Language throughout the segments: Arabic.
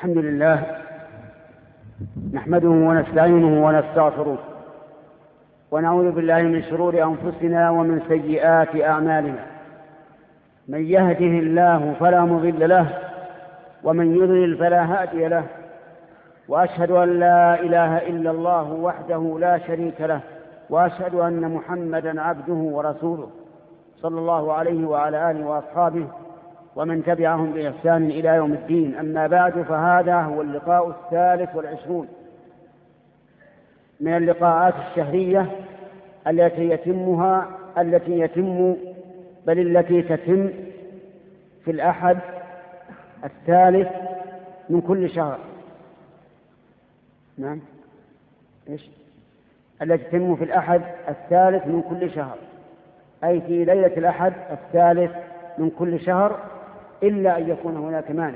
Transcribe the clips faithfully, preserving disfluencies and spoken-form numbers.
الحمد لله نحمده ونستعينه ونستغفره ونعوذ بالله من شرور أنفسنا ومن سيئات أعمالنا. من يهده الله فلا مضل له ومن يضلل فلا هادي له، وأشهد أن لا إله إلا الله وحده لا شريك له، وأشهد أن محمدا عبده ورسوله صلى الله عليه وعلى آله وأصحابه ومن تبعهم بإحسان إلى يوم الدين. أما بعد، فهذا هو اللقاء الثالث والعشرون من اللقاءات الشهرية التي يتمها التي يتم بل التي تتم في الأحد الثالث من كل شهر. نعم إيش التي تتم في الأحد الثالث من كل شهر، أي في ليلة الأحد الثالث من كل شهر، إلا أن يكون هناك مانع.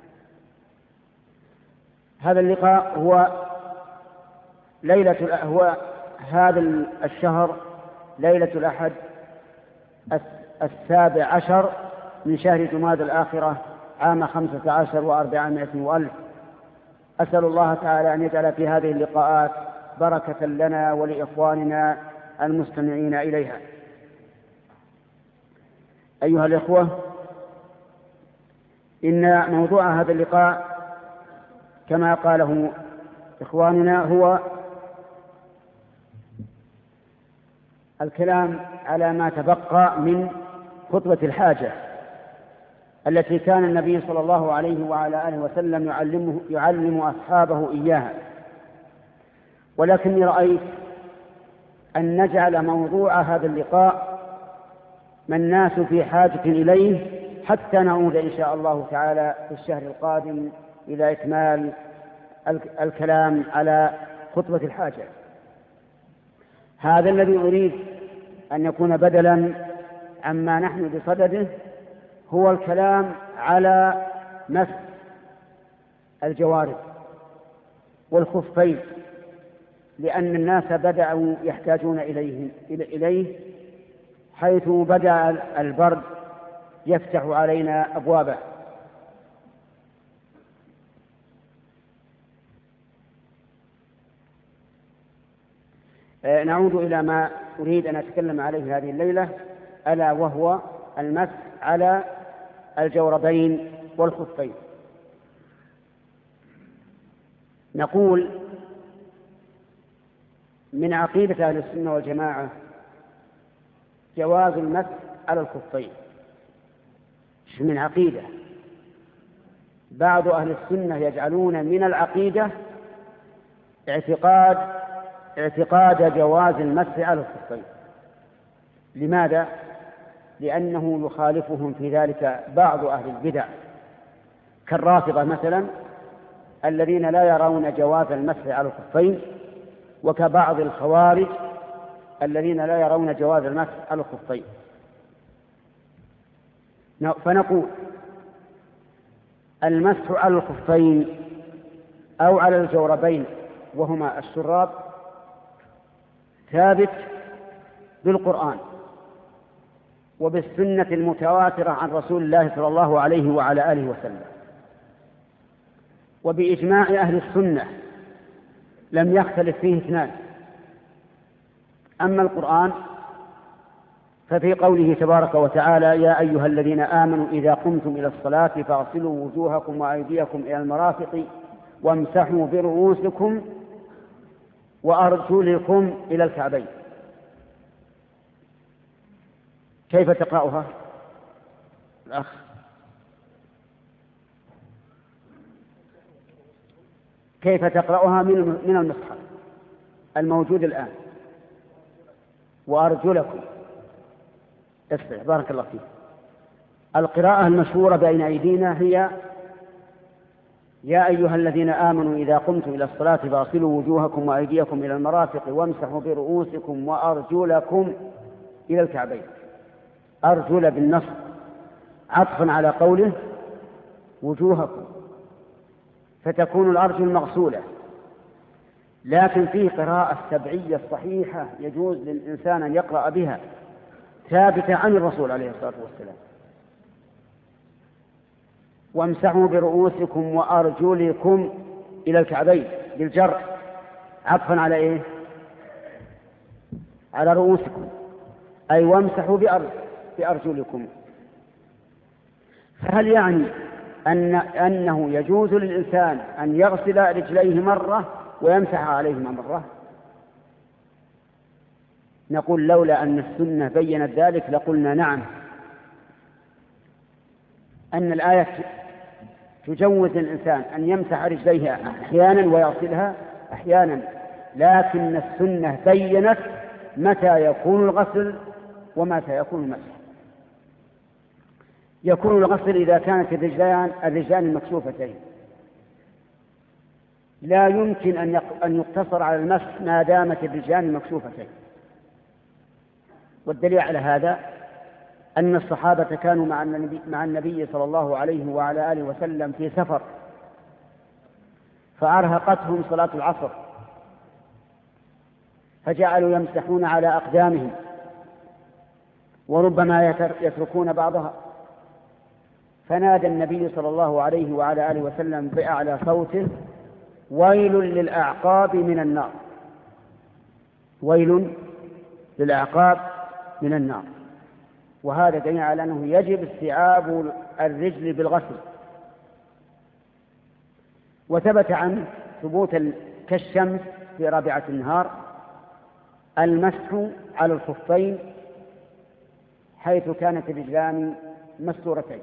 هذا اللقاء هو ليلة هو هذا الشهر ليلة الأحد السابع عشر من شهر جماد الآخرة عام خمسة عشر وأربعمائة وألف. أسأل الله تعالى أن يجعل في هذه اللقاءات بركة لنا ولإخواننا المستمعين إليها. أيها الإخوة، إن موضوع هذا اللقاء كما قاله إخواننا هو الكلام على ما تبقى من خطبة الحاجة التي كان النبي صلى الله عليه وعلى آله وسلم يعلمه يعلم أصحابه إياها، ولكني رأيت أن نجعل موضوع هذا اللقاء ما الناس في حاجة إليه حتى نعود إن شاء الله تعالى في الشهر القادم إلى إكمال الكلام على خطبة الحاجة. هذا الذي أريد أن يكون بدلا عما نحن بصدده هو الكلام على مسح الجوارب والخفين، لأن الناس بدأوا يحتاجون إليه إليه حيث بدأ البرد يفتح علينا أبوابه. نعود إلى ما أريد أن أتكلم عليه هذه الليلة، ألا وهو المسح على الجوربين والخفين. نقول من عقيدة أهل السنة والجماعة جواز المسح على الخفين. من عقيدة بعض أهل السنة يجعلون من العقيدة اعتقاد اعتقاد جواز المسح على الخفين. لماذا؟ لأنه يخالفهم في ذلك بعض أهل البدع كالرافضة مثلا الذين لا يرون جواز المسح على الخفين، وكبعض الخوارج الذين لا يرون جواز المسح على الخفين. فنقول المسح على الخفين أو على الجوربين وهما الشراب ثابت بالقرآن وبالسنة المتواترة عن رسول الله صلى الله عليه وعلى آله وسلم، وبإجماع أهل السنة لم يختلف فيه اثنان. أما القرآن ففي قوله تبارك وتعالى: يا أيها الذين آمنوا إذا قمتم إلى الصلاة فاغسلوا وجوهكم وأيديكم إلى المرافق وامسحوا برؤوسكم وأرجلكم إلى الكعبين. كيف تقرأها الأخ؟ كيف تقرأها من المصحف الموجود الآن؟ وأرجلكم. اسمع بارك الله فيك. القراءة المشهورة بين أيدينا هي: يا أيها الذين آمنوا إذا قمتم إلى الصلاة فاغسلوا وجوهكم وأيديكم إلى المرافق وامسحوا برؤوسكم وأرجلكم إلى الكعبين. أرجل بالنصب عطفا على قوله وجوهكم، فتكون الأرجل مغسولة. لكن فيه قراءة سبعية صحيحة يجوز للإنسان أن يقرأ بها ثابتة عن الرسول عليه الصلاة والسلام. وامسحوا برؤوسكم وأرجلكم إلى الكعبين بالجر، عطفا على إيه؟ على رؤوسكم، أي وامسحوا بأرجلكم. فهل يعني أن أنه يجوز للإنسان أن يغسل رجليه مرة ويمسح عليهما مرة؟ نقول لولا أن السنة بينت ذلك لقلنا نعم، أن الآية تجوز الإنسان أن يمسح رجليه أحيانا ويغسلها أحيانا، لكن السنة بينت متى يكون الغسل ومتى يكون المسح. يكون الغسل إذا كانت الرجلان الرجلان المكشوفتين، لا يمكن أن يقتصر على المسح ما دامت الرجلان المكشوفتين. والدليل على هذا أن الصحابة كانوا مع النبي, مع النبي صلى الله عليه وعلى آله وسلم في سفر، فأرهقتهم صلاة العصر فجعلوا يمسحون على أقدامهم، وربما يتركون بعضها، فنادى النبي صلى الله عليه وعلى آله وسلم بأعلى صوته: ويل للأعقاب من النار، ويل للأعقاب من النار. وهذا دليل على أنه يجب استيعاب الرجل بالغسل. وثبت عنه ثبوت كالشمس في رابعة النهار المسح على الخفين حيث كانت الرجلان مستورتين.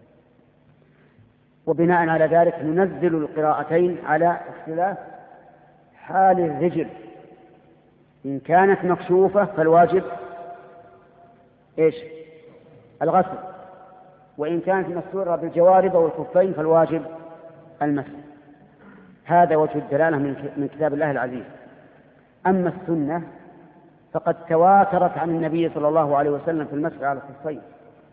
وبناء على ذلك ننزل القراءتين على اختلاف حال الرجل، إن كانت مكشوفة فالواجب إيش؟ الغسل، وإن كانت مستورة بالجوارب والخفين فالواجب المسح. هذا وجه الدلالة من كتاب الله العزيز. أما السنة فقد تواترت عن النبي صلى الله عليه وسلم في المسح على الخفين،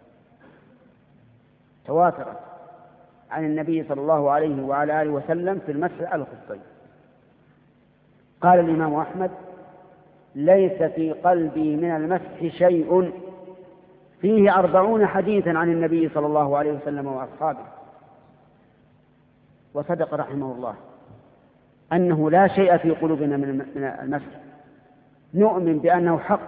تواترت عن النبي صلى الله عليه وعلى آله وسلم في المسح على الخفين. قال الإمام أحمد: ليس في قلبي من المسح شيء فيه أربعون حديثا عن النبي صلى الله عليه وسلم وأصحابه. وصدق رحمه الله أنه لا شيء في قلوبنا من المسح، نؤمن بأنه حق،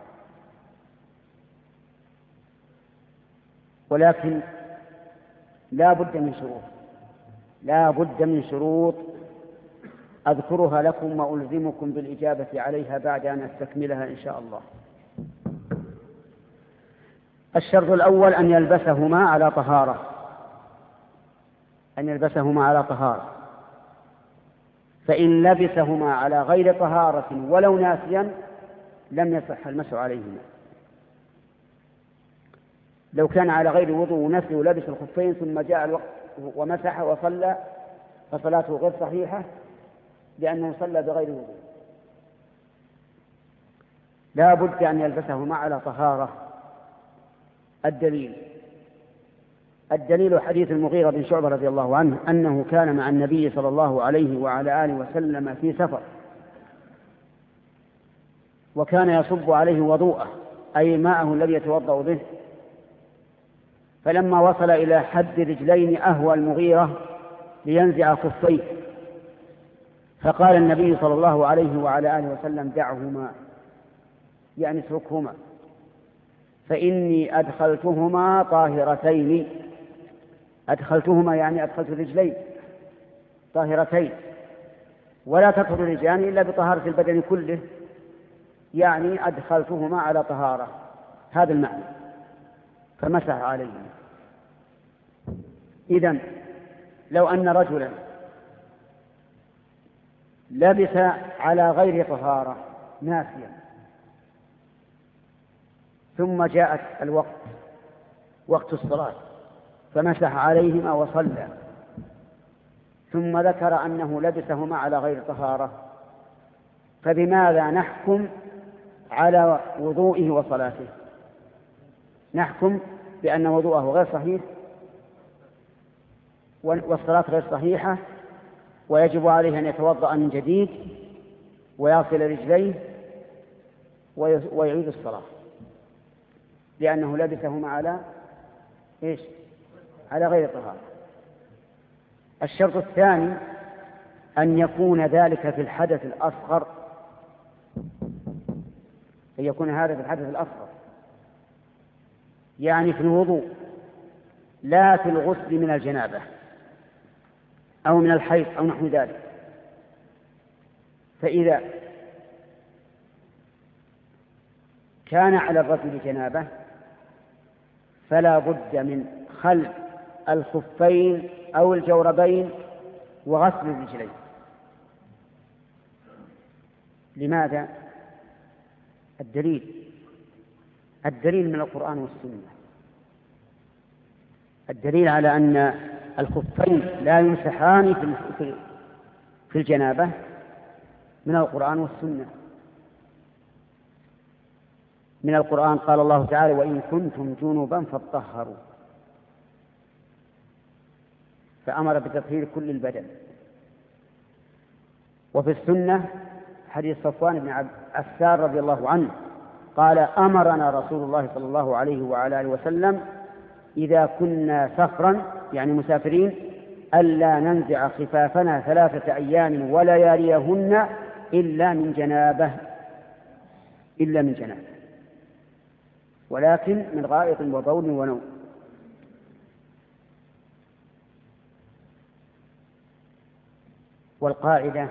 ولكن لا بد من شروط، لا بد من شروط أذكرها لكم وألزمكم بالإجابة عليها بعد أن أستكملها إن شاء الله. الشرط الأول أن يلبسهما على طهارة، أن يلبسهما على طهارة، فإن لبسهما على غير طهارة ولو ناسيا لم يصح المسح عليهما. لو كان على غير وضوء ونسي ولبس الخفين ثم جاء الوقت ومسح وصلى فصلاته غير صحيحة لأنه صلى بغير وضوء. لا بد أن يلبسهما على طهارة. الدليل الدليل حديث المغيرة بن شعبة رضي الله عنه أنه كان مع النبي صلى الله عليه وعلى آله وسلم في سفر، وكان يصب عليه وضوءه أي ماءه الذي يتوضأ به، فلما وصل إلى حد رجلين أهوى المغيرة لينزع خفيه، فقال النبي صلى الله عليه وعلى آله وسلم: دعهما، يعني اتركهما، فإني أدخلتهما طاهرتين. أدخلتهما يعني أدخلت الرجلين طاهرتين، ولا تطهر الرجلان إلا بطهارة البدن كله، يعني أدخلتهما على طهارة، هذا المعنى، فمسح عليهما. إذن لو أن رجلا لبس على غير طهارة ناسيا ثم جاءت الوقت وقت الصلاة فمسح عليهما وصلى، ثم ذكر أنه لبسهما على غير طهارة، فبماذا نحكم على وضوئه وصلاته؟ نحكم بأن وضوءه غير صحيح والصلاة غير صحيحة، ويجب عليه أن يتوضأ من جديد ويغسل رجليه ويعيد الصلاة، لأنه لبسهما على إيش؟ على غير طهارة. الشرط الثاني أن يكون ذلك في الحدث الأصغر، أن يكون هذا في الحدث الأصغر يعني في الوضوء، لا في الغسل من الجنابة أو من الحيض أو نحو ذلك. فإذا كان على الرجل جنابة فلا بد من خلع الخفين أو الجوربين وغسل الرجلين. لماذا؟ الدليل الدليل من القرآن والسنة، الدليل على أن الخفين لا يمسحان في في الجنابة من القرآن والسنة. من القرآن قال الله تعالى: وإن كنتم جنبا فاطهروا، فأمر بتطهير كل البدن. وفي السنة حديث صفوان بن عسار رضي الله عنه قال: أمرنا رسول الله صلى الله عليه وعلى آله وسلم إذا كنا سفرا يعني مسافرين ألا ننزع خفافنا ثلاثة أيام ولياليهن إلا من جنابه إلا من جنابه ولكن من غائط وبول ونوم. والقاعدة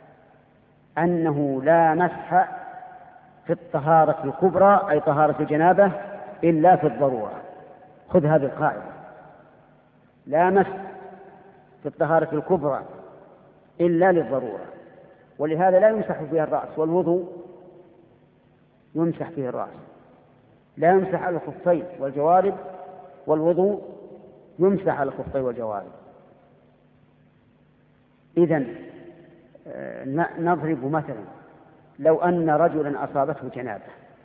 أنه لا مسح في الطهارة الكبرى أي طهارة الجنابة إلا في الضرورة. خذ هذه القاعدة: لا مسح في الطهارة الكبرى إلا للضرورة. ولهذا لا يمسح فيها الرأس، والوضوء يمسح فيه الرأس، لا يمسح على الخفين والجوارب، والوضوء يمسح على الخفين والجوارب. إذن نضرب مثلا: لو أن رجلا أصابته جنابة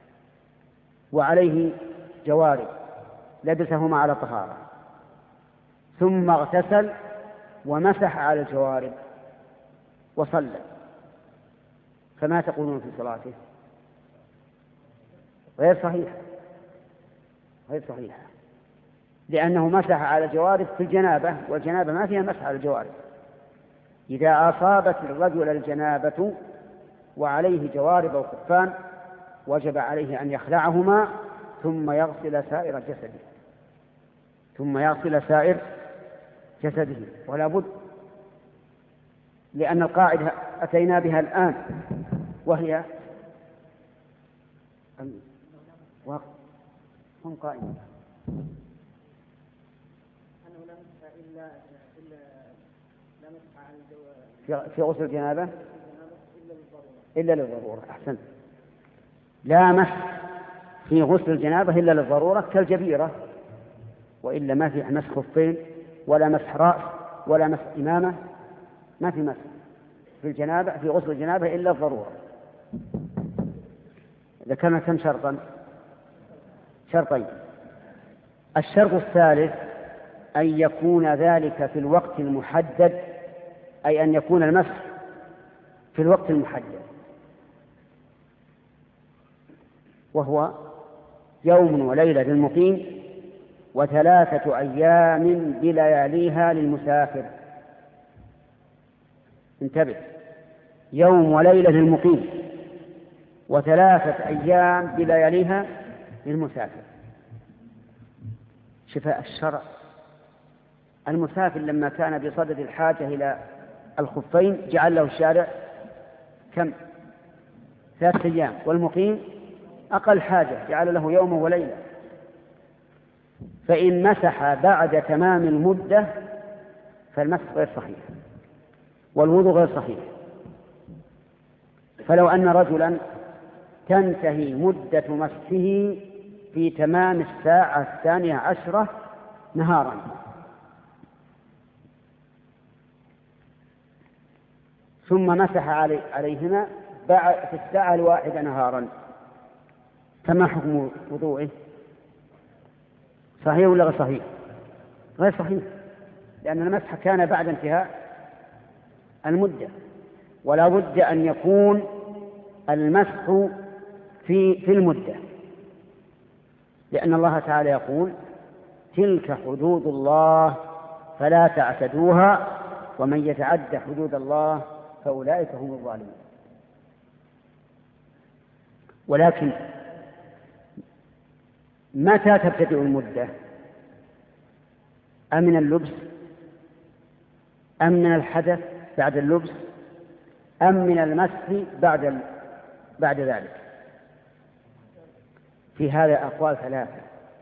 وعليه جوارب لبسهما على طهارة، ثم اغتسل ومسح على الجوارب وصلى، فما تقولون في صلاته؟ غير صحيحة، غير صحيحة، لأنه مسح على الجوارب في الجنابة، والجنابة ما فيها مسح على الجوارب. إذا أصابت الرجل الجنابة وعليه جوارب أو خفان وجب عليه أن يخلعهما ثم يغسل سائر جسده ثم يغسل سائر جسده ولا بد، لأن القاعدة أتينا بها الآن وهي وقت هم قائمة أنه لا مسح إلا لا مسح على في غسل الجنابة إلا للضرورة. أحسنت، لا مسح في غسل الجنابة إلا للضرورة كالجبيرة، وإلا ما في مسح خفين ولا مسح رأس ولا مسح إمامة، ما في مسح في الجنابة في غسل الجنابة إلا الضرورة. ذكرنا كم شرطا؟ شرطين. الشرط الثالث أن يكون ذلك في الوقت المحدد، أي أن يكون المسح في الوقت المحدد، وهو يوم وليلة للمقيم وثلاثة أيام بلياليها للمسافر. انتبه: يوم وليلة للمقيم وثلاثة أيام بلياليها للمسافر. شفاء الشرع. المسافر لما كان بصدد الحاجة إلى الخفين جعل له الشارع كم؟ ثلاثة أيام، والمقيم أقل حاجة جعل له يوم وليلة. فإن مسح بعد تمام المدة فالمسح غير صحيح والوضوء غير صحيح. فلو أن رجلا تنتهي مدة مسحه في تمام الساعة الثانية عشرة نهارا، ثم مسح عليهما في الساعة الواحدة نهارا، فما حكم وضوءه؟ صحيح ولا غير صحيح؟ غير صحيح، لأن المسح كان بعد انتهاء المدة، ولا بد أن يكون المسح في في المدة، لأن الله تعالى يقول: تلك حدود الله فلا تعتدوها ومن يتعد حدود الله فأولئك هم الظالمون. ولكن متى تبتدئ المدة؟ أم من اللبس أم من الحدث بعد اللبس أم من المسح بعد بعد ذلك؟ في هذا أقوال ثلاثة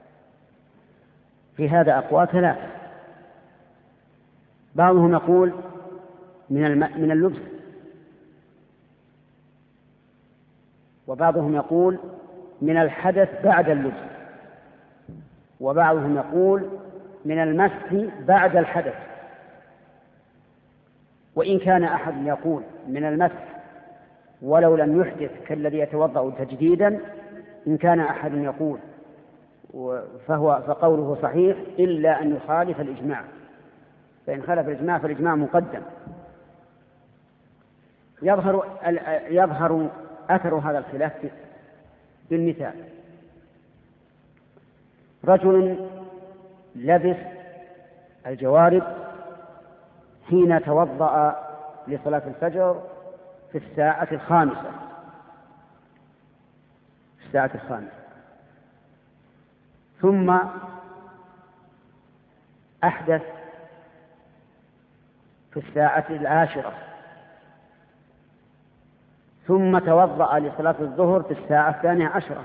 في هذا أقوال ثلاثة بعضهم يقول من الم... من اللبس، وبعضهم يقول من الحدث بعد اللبس، وبعضهم يقول من المسح بعد الحدث. وإن كان أحد يقول من المسح ولو لم يحدث كالذي يتوضأ تجديدا، إن كان أحد يقول فهو فقوله صحيح إلا أن يخالف الإجماع، فإن خالف الإجماع فالإجماع مقدم. يظهر يظهر أثر هذا الخلاف بالمثال: رجل لبس الجوارب حين توضأ لصلاة الفجر في الساعة الخامسة في الساعة الخامسة ثم أحدث في الساعة العاشرة ثم توضأ لصلاة الظهر في الساعة الثانية عشرة.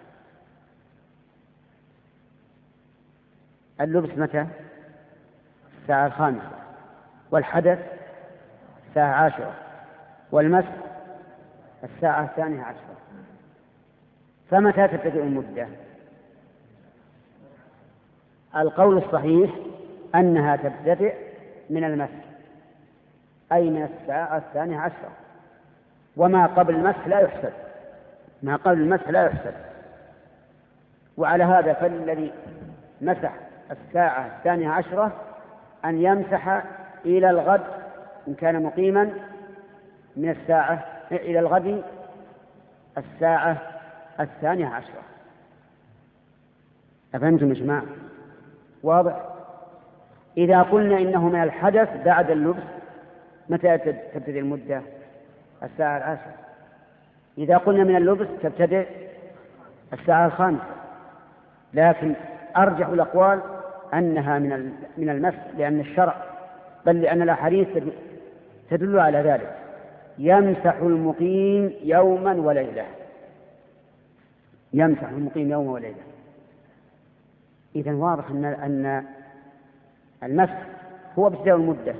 اللبس متى؟ الساعة الخامسة، والحدث الساعة عاشرة، والمسح الساعة الثانية عشرة. فمتى تبتدئ المدة؟ القول الصحيح أنها تبتدئ من المسح، أي من الساعة الثانية عشرة، وما قبل المسح لا يحسب ما قبل المسح لا يحسب. وعلى هذا فالذي مسح الساعة الثانية عشرة أن يمسح إلى الغد إن كان مقيما من الساعة إلى الغد الساعة الثانية عشرة. أفهمتم يا جماعة؟ واضح؟ إذا قلنا إنه من الحدث بعد اللبس متى تبتدئ المدة؟ الساعة العاشرة. إذا قلنا من اللبس تبتدئ الساعة الخامسة. لكن أرجح الأقوال أنها من من المسح، لأن الشرع بل لأن الأحاديث تدل على ذلك: يمسح المقيم يوما وليلة يمسح المقيم يوما وليلة. إذن واضح أن أن المسح هو ابتداء المدة.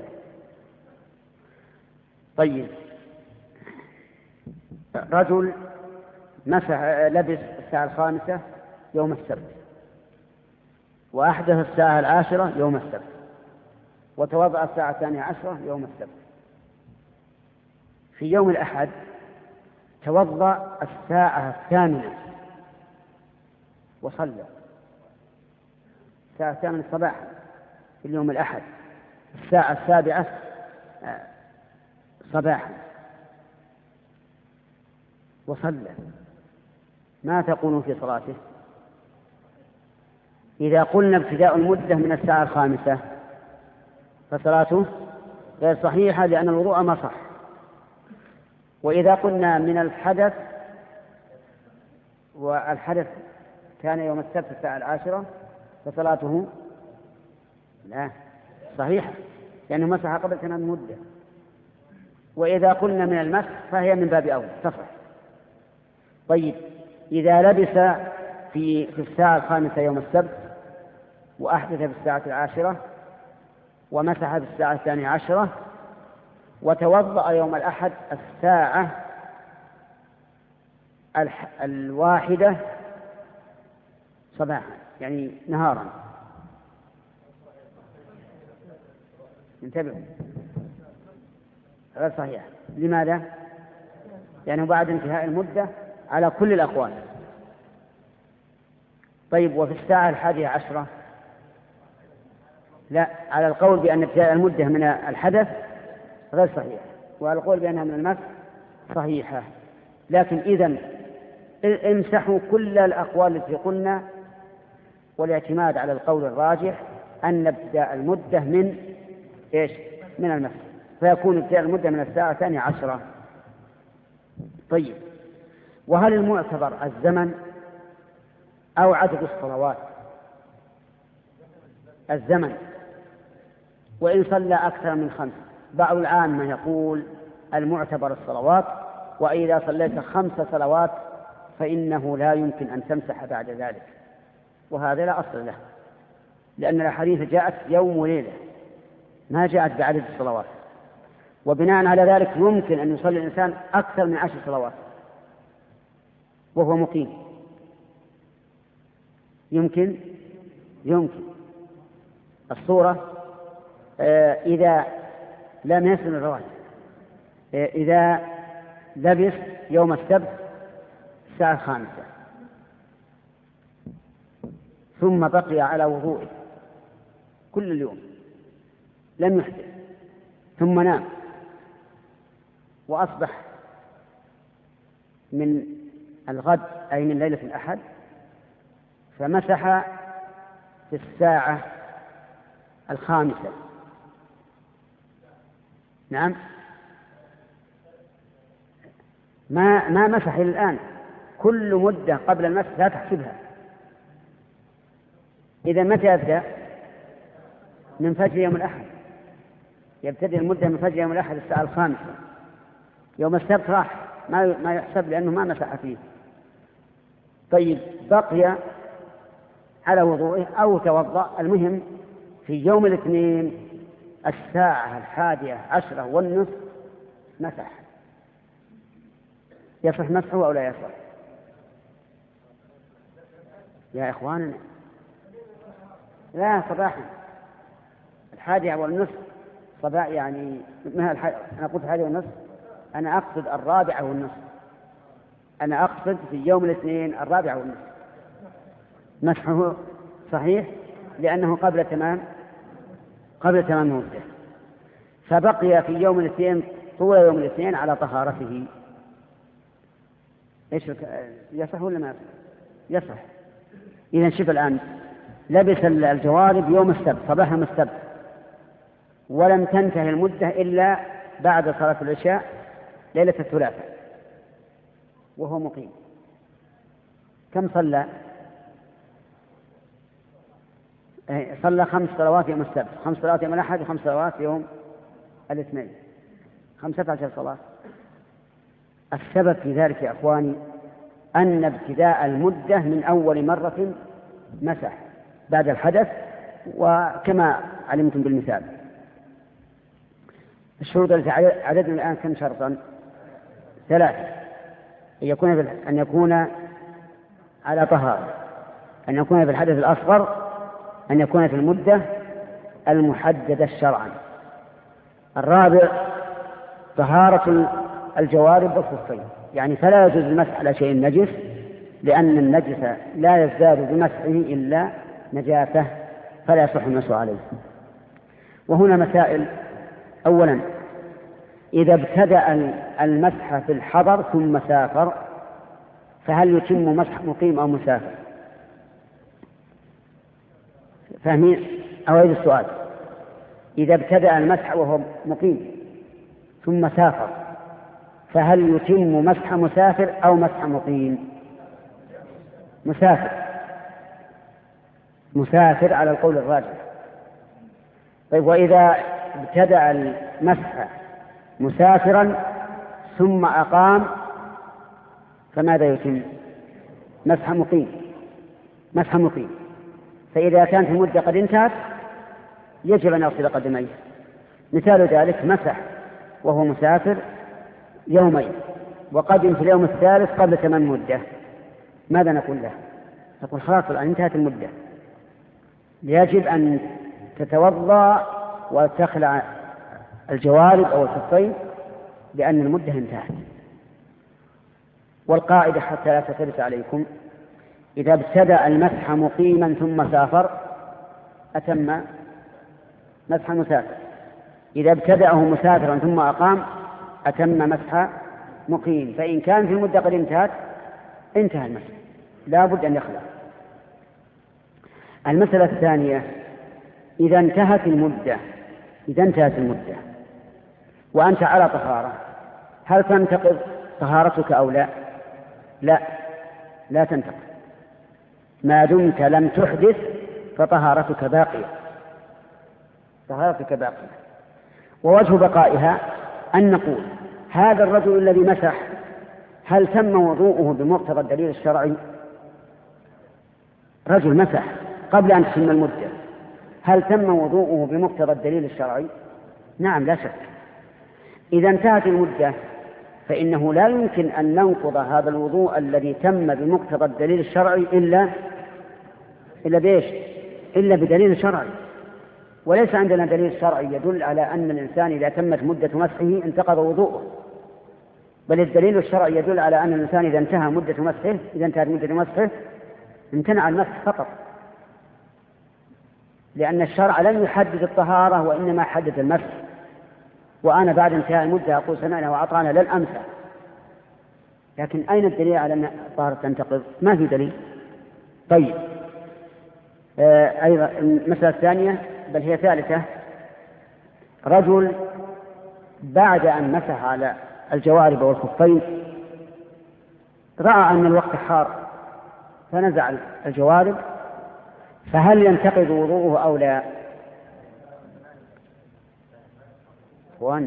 طيب، رجل مسح لبس الساعة الخامسة يوم السبت، وأحدث الساعة العاشرة يوم السبت، وتوضأ الساعة الثانية عشرة يوم السبت. في يوم الأحد توضأ الساعة الثامنة وصلى الساعة الثامنة صباحا في اليوم الأحد، الساعة السابعة صباحا وصلى. ما تقولون في صلاته؟ إذا قلنا ابتداء المدة من الساعة الخامسة فصلاته غير صحيحة لأن الوضوء ما صح. وإذا قلنا من الحدث والحدث كان يوم السبت الساعة العاشرة فصلاته لا صحيحة لأنه مسح قبل تمام المدة. وإذا قلنا من المسح فهي من باب أول تصح. طيب، إذا لبس في في الساعة الخامسة يوم السبت وأحدث في الساعة العاشرة ومسح في الساعة الثانية عشرة وتوضأ يوم الأحد الساعة الواحدة صباحا يعني نهارا، انتبهوا، غير صحيح. لماذا؟ لأنه بعد انتهاء المدة على كل الأقوال. طيب، وفي الساعة الحادية عشرة لا، على القول بأن ابتداء المدة من الحدث غير صحيح، وعلى القول بأنها من المسح صحيحة. لكن إذن امسحوا كل الأقوال التي قلنا، والاعتماد على القول الراجح أن ابتداء المدة من إيش؟ من المسح، فيكون ابتداء المدة من الساعة الثانية عشرة. طيب، وهل المعتبر الزمن أو عدد الصلوات؟ الزمن، وإن صلى أكثر من خمس. بعض العامة يقول المعتبر الصلوات، وإذا صليت خمس صلوات فإنه لا يمكن أن تمسح بعد ذلك، وهذا لا أصل له، لأن الأحاديث جاءت يوم وليلة ما جاءت بعدد الصلوات، وبناء على ذلك يمكن أن يصلي الإنسان أكثر من عشر صلوات وهو مقيم. يمكن يمكن الصورة إذا لم يسلم الرواتب، إذا لبس يوم السبت الساعة الخامسة ثم بقي على وضوئه كل اليوم لم يحدث، ثم نام وأصبح من الغد أي من ليلة الأحد، فمسح في الساعة الخامسة. نعم، ما ما مسح إلى الآن، كل مدة قبل المسح لا تحسبها. إذا متى يبدأ؟ من فجر يوم الأحد، يبتدئ المدة من فجر يوم الأحد الساعة الخامسة. يوم السبت راح ما ما يحسب لأنه ما مسح فيه. طيب، بقي على وضوئه أو توضأ، المهم في يوم الاثنين الساعة الحادية عشرة والنصف مسح، يصح مسحه أو لا يصح؟ يا إخواننا لا، صباحا الحادية والنصف صباح، يعني ما الح... أنا قلت الحادية والنصف، أنا أقصد الرابعة والنصف، أنا أقصد في يوم الاثنين الرابعة والنصف مسحه صحيح، لأنه قبل تمام قبل تمام مدته، فبقي في يوم الاثنين طول يوم الاثنين على طهارته. إيش يصح ولا ما يصح؟ يصح. إذا شوف الآن، لبس الجوارب يوم السبت صباح يوم السبت ولم تنتهي المدة إلا بعد صلاة العشاء ليلة الثلاثاء وهو مقيم، كم صلى؟ صلى خمس صلوات يوم السبت، خمس صلوات يوم الأحد، وخمس صلوات يوم الاثنين، خمسة عشر صلاة. السبب في ذلك يا أخواني أن ابتداء المدة من أول مرة مسح بعد الحدث، وكما علمتم بالمثال. الشروط التي عددنا الآن كم شرطا؟ ثلاثة: أن يكون أن يكون على طهارة، أن يكون في الحدث الأصغر، أن يكون في المدة المحددة شرعا. الرابع طهارة الجوارب والخفين، يعني فلا يجوز المسح على شيء نجس، لأن النجس لا يزداد بمسحه إلا نجاسة، فلا يصح المسح عليه. وهنا مسائل. أولا، إذا ابتدأ المسح في الحضر ثم سافر فهل يتم مسح مقيم أو مسافر؟ فاهمين؟ أعيد السؤال. إذا ابتدأ المسح وهو مقيم ثم سافر فهل يتم مسح مسافر أو مسح مقيم؟ مسافر، مسافر على القول الراجح. طيب، وإذا ابتدأ المسح مسافرا ثم أقام فماذا يتم؟ مسح مقيم، مسح مقيم. فإذا كانت المدة قد انتهت يجب أن يغسل قدميه. مثال ذلك: مسح وهو مسافر يومين وقدم في اليوم الثالث قبل تمام المدة، ماذا نقول له؟ نقول خلاص الآن انتهت المدة، يجب أن تتوضأ وتخلع الجوارب أو الخفين لأن المدة انتهت. والقاعدة حتى لا تختلف عليكم: إذا ابتدأ المسح مقيما ثم سافر أتم مسح مسافر، إذا ابتدأه مسافرا ثم أقام أتم مسح مقيم. فإن كان في المدة قد انتهت انتهى المسح، لا بد أن يخلع. المسألة الثانية: إذا انتهت المدة إذا انتهت المدة وأنت على طهارة، هل تنتقض طهارتك أو لا؟ لا، لا تنتقض ما دمت لم تحدث، فطهارتك باقية، طهارتك باقية. ووجه بقائها أن نقول هذا الرجل الذي مسح هل تم وضوءه بمقتضى الدليل الشرعي؟ رجل مسح قبل أن تتم المدة، هل تم وضوءه بمقتضى الدليل الشرعي؟ نعم لا شك. إذا انتهت المدة فإنه لا يمكن أن ننقض هذا الوضوء الذي تم بمقتضى الدليل الشرعي إلا إلا بإيش؟ إلا بدليل شرعي. وليس عندنا دليل شرعي يدل على أن الإنسان إذا تمت مدة مسحه انتقض وضوءه، بل الدليل الشرعي يدل على أن الإنسان إذا انتهى مدة مسحه إذا انتهت مدة مسحه امتنع المسح فقط، لأن الشرع لم يحدد الطهارة وإنما حدد المسح. وأنا بعد انتهاء المدة أقول سمعنا وأطعنا لن أمسح، لكن أين الدليل على أن الطهارة تنتقض؟ ما في دليل. طيب آه أيضا المسألة الثانية بل هي ثالثة، رجل بعد أن مسح على الجوارب والخفين رأى أن الوقت حار فنزع الجوارب، فهل ينتقض وضوءه أو لا؟ وأن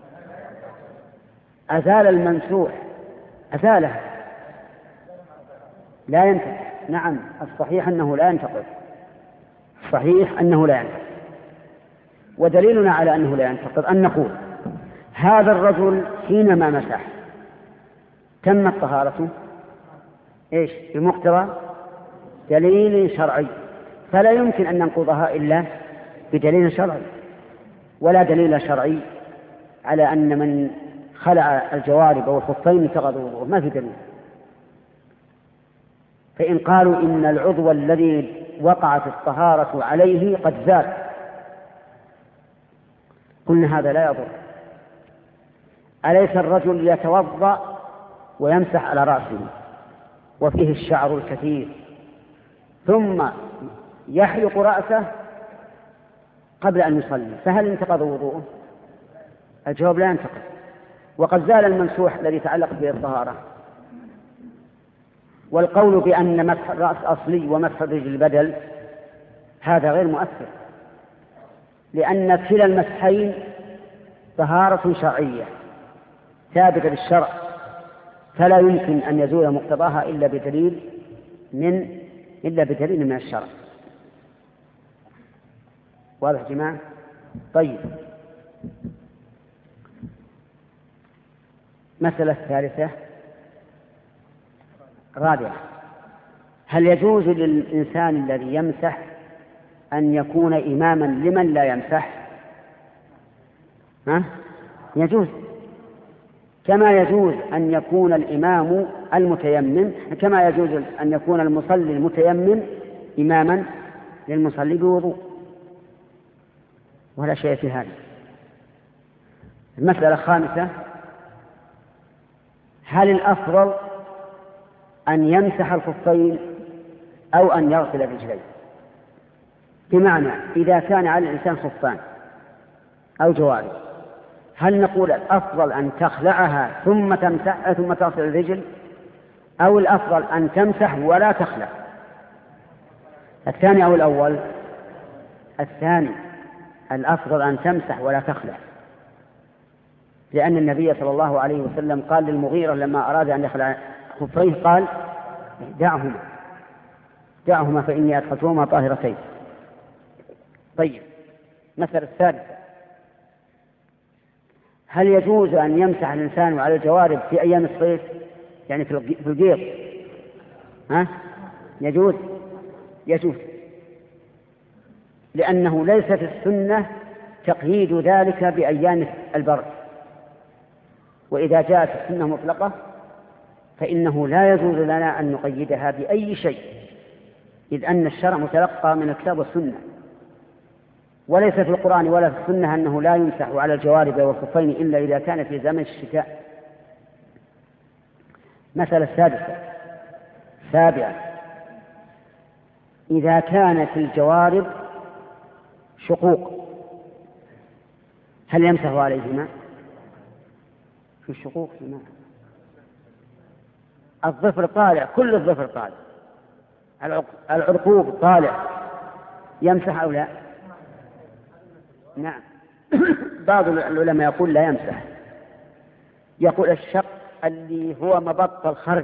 أزال الممسوح أزاله لا ينتقض. نعم الصحيح أنه لا ينتقض، صحيح أنه لا ينتقض. ودليلنا على أنه لا ينتقض أن نقول هذا الرجل حينما مسح تمت طهارته إيش؟ بمقتضى دليل شرعي، فلا يمكن أن ننقضها إلا بدليل شرعي، ولا دليل شرعي على أن من خلع الجوارب والخفين انتقض وضوءه، ما في دليل. فإن قالوا إن العضو الذي وقعت الطهارة عليه قد زال، قلنا هذا لا يضر. أليس الرجل يتوضأ ويمسح على رأسه وفيه الشعر الكثير ثم يحلق رأسه قبل أن يصلي، فهل انتقض وضوءه؟ الجواب لا ينتقض، وقد زال الممسوح الذي يتعلق به الطهارة. والقول بأن مسح الرأس أصلي ومسح الرجل بدل هذا غير مؤثر، لأن كلا المسحين طهارة شرعية ثابتة بالشرع، فلا يمكن أن يزول مقتضاها إلا بدليل من إلا بدليل من الشرع. واضح جماعة؟ طيب مسألة الثالثة رابعة، هل يجوز للإنسان الذي يمسح أن يكون إماما لمن لا يمسح؟ ها؟ يجوز، كما يجوز أن يكون الإمام المتيمم، كما يجوز أن يكون المصلي المتيمم إماما للمصلي بوضوء، ولا شيء في هذا. المسألة الخامسة، هل الأفضل أن يمسح الخفين أو أن يغسل الرجلين؟ بمعنى إذا كان على الإنسان خفان أو جوارب، هل نقول الأفضل أن تخلعها ثم تمسحها ثم تغسل الرجل، أو الأفضل أن تمسح ولا تخلع؟ الثاني أو الأول؟ الثاني، الأفضل أن تمسح ولا تخلع، لأن النبي صلى الله عليه وسلم قال للمغيرة لما أراد أن يخلع خفيه قال دعهما دعهما فإني أدخلتهما طاهرتين. طيب مثل الثالثة، هل يجوز أن يمسح الإنسان على الجوارب في أيام الصيف، يعني في القيض؟ ها؟ يجوز يجوز لأنه ليس في السنة تقييد ذلك بأيام البرد، وإذا جاءت السنة مطلقة فإنه لا يجوز لنا أن نقيدها بأي شيء، إذ أن الشرع متلقى من الكتاب والسنة، وليس في القرآن ولا في السنة أنه لا يمسح على الجوارب والخفين إلا إذا كان في زمن الشتاء. مسألة السادسة سابعة، إذا كانت الجوارب شقوق هل يمسح عليهما؟ في الشقوق في الماء. الظفر طالع، كل الظفر طالع، العرقوب طالع، يمسح أو لا؟ نعم. بعض العلماء يقول لا يمسح، يقول الشق اللي هو مبط الخرج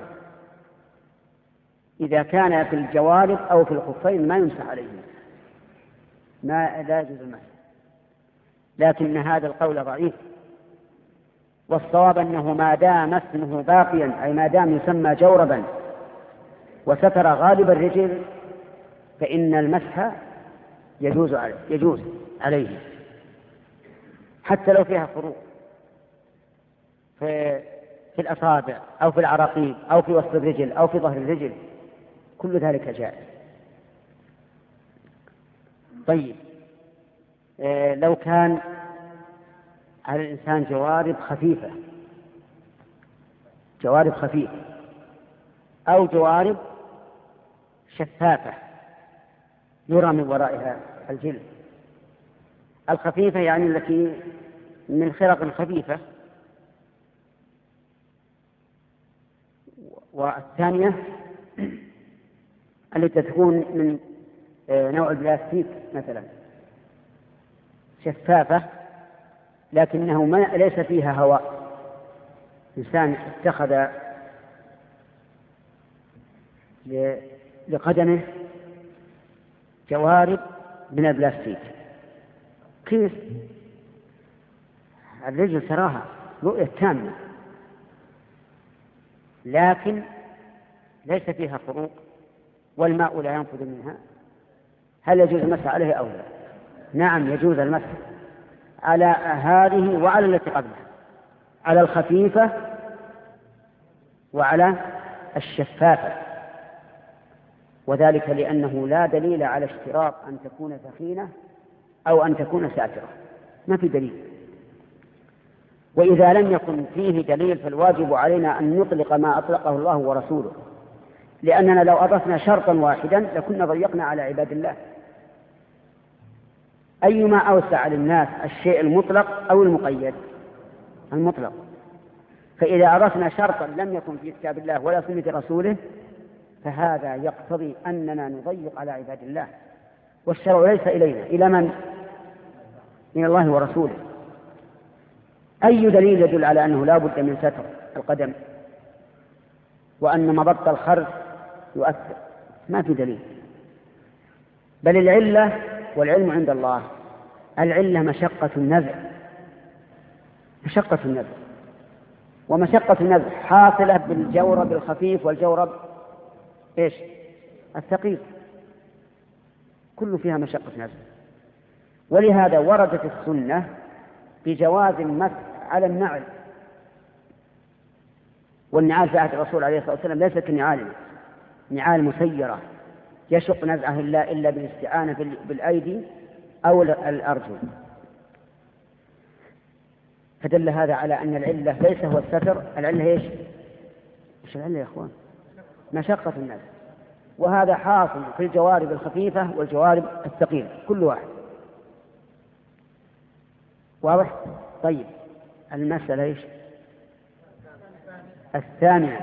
إذا كان في الجوارب أو في الخفين ما يمسح عليه، ما لا يجوز المسح. لكن هذا القول ضعيف، والصواب أنه ما دام اسمه باقيا، أي ما دام يسمى جوربا وستر غالب الرجل، فإن المسح يجوز عليه, يجوز عليه حتى لو فيها فروق في, في الأصابع أو في العراقيب أو في وسط الرجل أو في ظهر الرجل، كل ذلك جائز. طيب، آه لو كان على الإنسان جوارب خفيفة، جوارب خفيفة أو جوارب شفافة يرى من ورائها الجلد. الخفيفة يعني التي من خرق خفيفة، والثانية التي تكون من نوع البلاستيك مثلا، شفافة لكنه ما ليس فيها هواء. إنسان اتخذ لقدمه جوارب من البلاستيك، كيف الرجل تراها رؤية تامة لكن ليس فيها فروق والماء لا ينفذ منها، هل يجوز المسح عليه أو لا؟ نعم، يجوز المسح على هذه وعلى التي قبلها، على الخفيفة وعلى الشفافة، وذلك لأنه لا دليل على اشتراط أن تكون ثخينة أو أن تكون ساترة، ما في دليل. وإذا لم يكن فيه دليل فالواجب علينا أن نطلق ما أطلقه الله ورسوله، لأننا لو أضفنا شرطا واحدا لكنا ضيقنا على عباد الله. أيما أوسع للناس الشيء المطلق أو المقيد؟ المطلق. فإذا أضفنا شرطا لم يكن في كتاب الله ولا سنة رسوله فهذا يقتضي أننا نضيق على عباد الله، والشرع ليس إلينا، إلى من؟ من الله ورسوله. أي دليل يدل على أنه لا بد من ستر القدم وأن مبط الخرج يؤثر؟ ما في دليل. بل العلة والعلم عند الله، العلة مشقة النزع، مشقة النزع، ومشقة النزع حاصلة بالجورب الخفيف والجورب إيش؟ الثقيل، كل فيها مشقة نزع. ولهذا وردت السنة بجواز المسح على النعل، والنعال في عهد الرسول عليه الصلاة والسلام ليست كنعالنا، نعال مسيرة يشق نزعه إلا, إلا بالاستعانة بالأيدي أو الأرجل. فدل هذا على أن العلة ليس هو الستر، العلة إيش؟ إيش العلة يا أخوان؟ مشقة النزع، وهذا حاصل في الجوارب الخفيفة والجوارب الثقيلة كل واحد. واضح؟ طيب، المسألة إيش؟ الثامنة.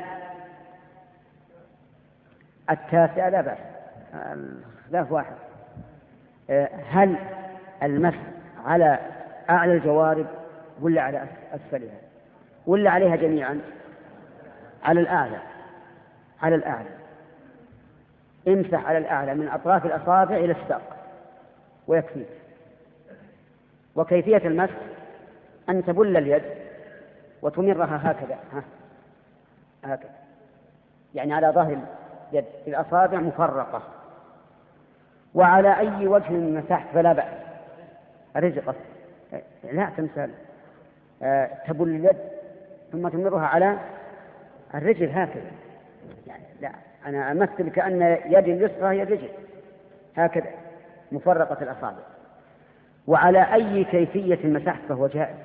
التاسعة لا بأس، خلاف واحد، هل المسح على أعلى الجوارب ولا على أسفلها ولا عليها جميعا؟ على الأعلى، على الأعلى. امسح على الأعلى من أطراف الأصابع إلى الساق ويكفي. وكيفية المسح أن تبل اليد وتمرها هكذا، ها هكذا، يعني على ظهر اليد الأصابع مفرقة، وعلى أي وجه مسحت فلا بأس. رزقت لا تمثال، أه تبل اليد ثم تمرها على الرجل هكذا، يعني لا، أنا أمثل كأن يدي اليسرى هي الرجل هكذا مفرقة الأصابع. وعلى أي كيفية مسحت فهو جائز،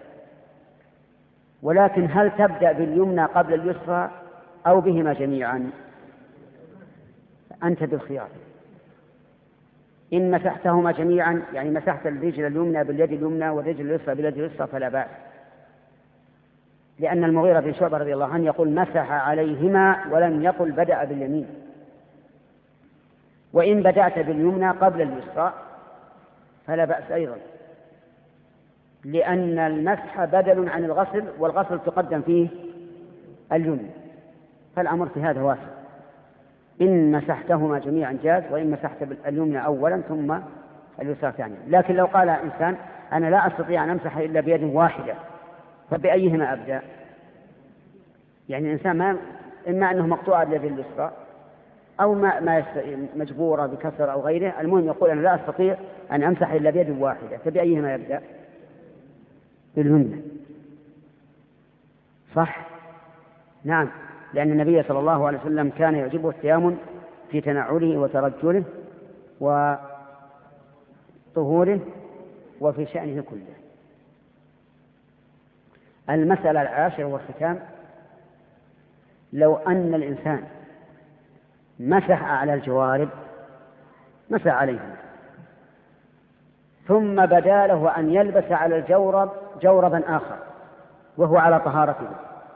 ولكن هل تبدأ باليمنى قبل اليسرى أو بهما جميعا؟ أنت بالخيار، إن مسحتهما جميعا يعني مسحت الرجل اليمنى باليد اليمنى والرجل اليسرى باليد اليسرى فلا بأس، لأن المغيرة بن شعبة رضي الله عنه يقول مسح عليهما ولم يقل بدأ باليمين. وإن بدأت باليمنى قبل اليسرى فلا بأس أيضا، لأن المسح بدل عن الغسل، والغسل تقدم فيه اليمنى، فالأمر في هذا واسع. إن مسحتهما جميعا جاز، وإن مسحت اليمنى أولا ثم اليسرى ثانيا. لكن لو قال إنسان أنا لا أستطيع أن أمسح إلا بيد واحدة فبأيهما أبدأ؟ يعني الإنسان ما إما أنه مقطوع اليد اليسرى أو ما, ما مجبورة بكسر أو غيره، المهم يقول أنا لا أستطيع أن أمسح إلا بيد واحدة فبأيهما يبدأ؟ باليمنى، صح؟ نعم، لأن النبي صلى الله عليه وسلم كان يعجبه التيامن في تنعله وترجله وطهوره وفي شأنه كله. المسألة العاشرة والختام: لو أن الإنسان مسح على الجوارب مسح عليها ثم بدا له أن يلبس على الجورب جوربا آخر وهو على طهارته،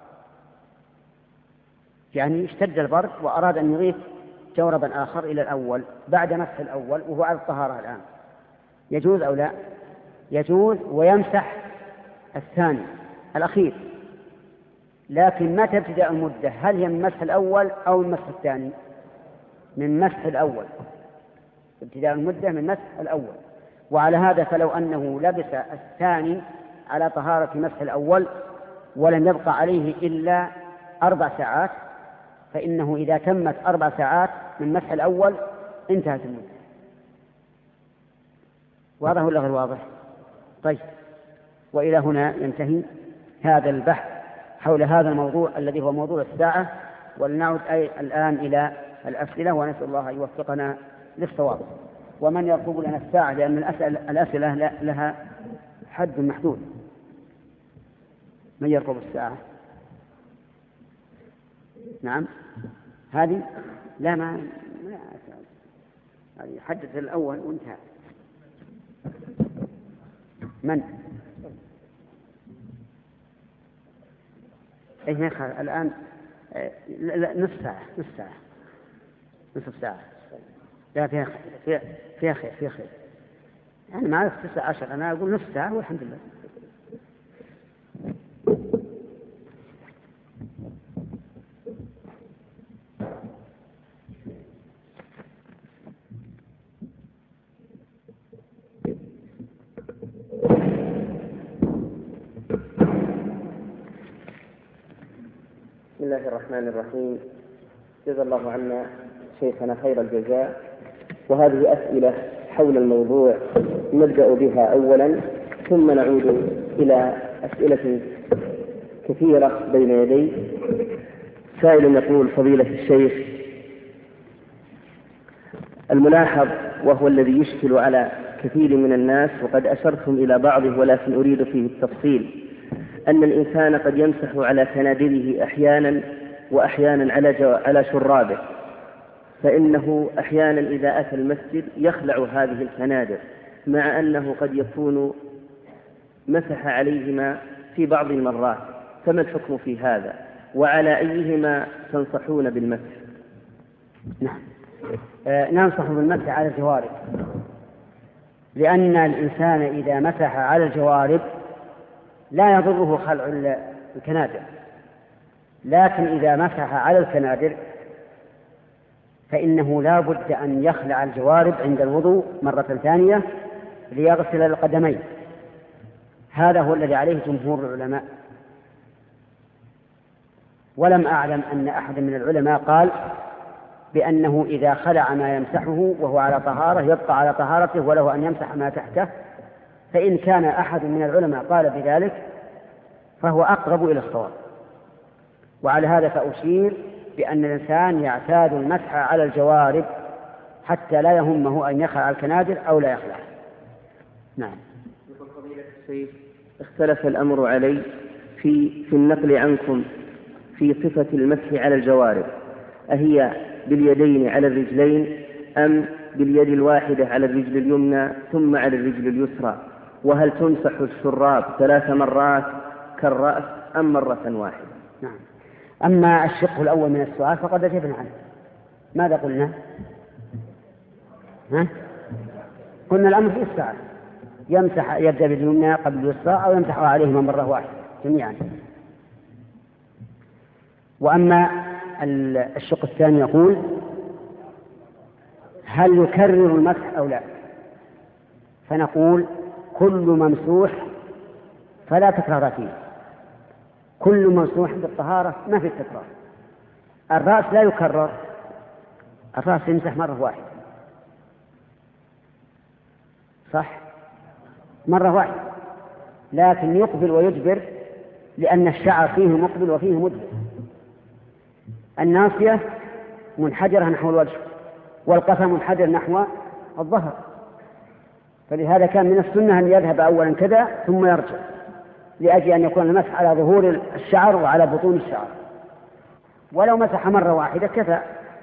يعني اشتد البرد وأراد أن يضيف جوربا آخر إلى الأول بعد مسح الأول وهو على الطهارة الآن، يجوز أو لا؟ يجوز، ويمسح الثاني الأخير. لكن متى ابتداء المدة؟ هل هي من مسح الأول أو من مسح الثاني؟ من مسح الأول، ابتداء المدة من مسح الأول. وعلى هذا فلو أنه لبس الثاني على طهارة مسح الأول ولم يبقى عليه إلا أربع ساعات فإنه إذا تمت أربع ساعات من مسح الأول انتهت المدة. واضح ولا غير واضح؟ طيب، وإلى هنا ينتهي هذا البحث حول هذا الموضوع الذي هو موضوع الساعة. ولنعود أي الآن إلى الأسئلة، ونسأل الله أن يوفقنا للصواب. ومن يطلب لنا الساعة، لأن الأسئلة, الأسئلة لها حد محدود. من يطلب الساعة؟ نعم، هذه لا ما هذه حدث الأول وانتهى. من؟ إيه الآن نصف ساعة نصف ساعة نصف ساعة لا فيها خير فيها خير فيها خير. أنا ما أعرف تسعة عشر، أنا أقول نصف ساعة والحمد لله. بسم الله الرحمن الرحيم. جزا الله عنا شيخنا خير الجزاء. وهذه أسئلة حول الموضوع نبدأ بها أولا ثم نعود إلى أسئلة كثيرة بين يدي. سائل يقول: فضيلة الشيخ، الملاحظ وهو الذي يشكل على كثير من الناس وقد أشرتم إلى بعضه ولكن أريد فيه التفصيل، أن الإنسان قد يمسح على كنادره أحيانا وأحيانا على على شرابه، فإنه أحيانا إذا أتى المسجد يخلع هذه الكنادر مع أنه قد يكون مسح عليهما في بعض المرات، فما الحكم في هذا؟ وعلى أيهما تنصحون بالمسح؟ نعم، آه ننصح بالمسح على الجوارب، لأن الإنسان إذا مسح على الجوارب لا يضره خلع الكنادر، لكن إذا مسح على الكنادر فإنه لا بد أن يخلع الجوارب عند الوضوء مرة ثانية ليغسل القدمين. هذا هو الذي عليه جمهور العلماء، ولم أعلم أن أحد من العلماء قال بأنه إذا خلع ما يمسحه وهو على طهارة يبقى على طهارته وله أن يمسح ما تحته. فإن كان أحد من العلماء قال بذلك فهو أقرب إلى الصواب. وعلى هذا فأشير بأن الإنسان يعتاد المسح على الجوارب حتى لا يهمه أن يخلع الكنادر أو لا يخلع. نعم. يقول فضيلة الشيخ: اختلف الأمر علي في في النقل عنكم في صفة المسح على الجوارب، أهي باليدين على الرجلين أم باليد الواحدة على الرجل اليمنى ثم على الرجل اليسرى؟ وهل تمسح الشراب ثلاث مرات كالرأس أم مرة واحدة؟ نعم. أما الشق الأول من السؤال فقد أجبنا عنه. ماذا قلنا؟ ها؟ قلنا الأمر في الساعة، يمسح يبدأ باليمنى قبل اليسرى أو يمسح عليهما مرة واحدة جميعا. وأما الشق الثاني يقول هل يكرر المسح أو لا؟ فنقول كل ممسوح فلا تكرار فيه، كل ممسوح بالطهارة ما في التكرار. الرأس لا يكرر، الرأس يمسح مرة واحدة، صح؟ مرة واحدة، لكن يقبل ويجبر لأن الشعر فيه مقبل وفيه مدبر. الناصية منحدرة نحو الوجه والقفا منحدر نحو الظهر، فلهذا كان من السنة أن يذهب أولا كذا ثم يرجع، لأجل أن يكون المسح على ظهور الشعر وعلى بطون الشعر. ولو مسح مرة واحدة كفى.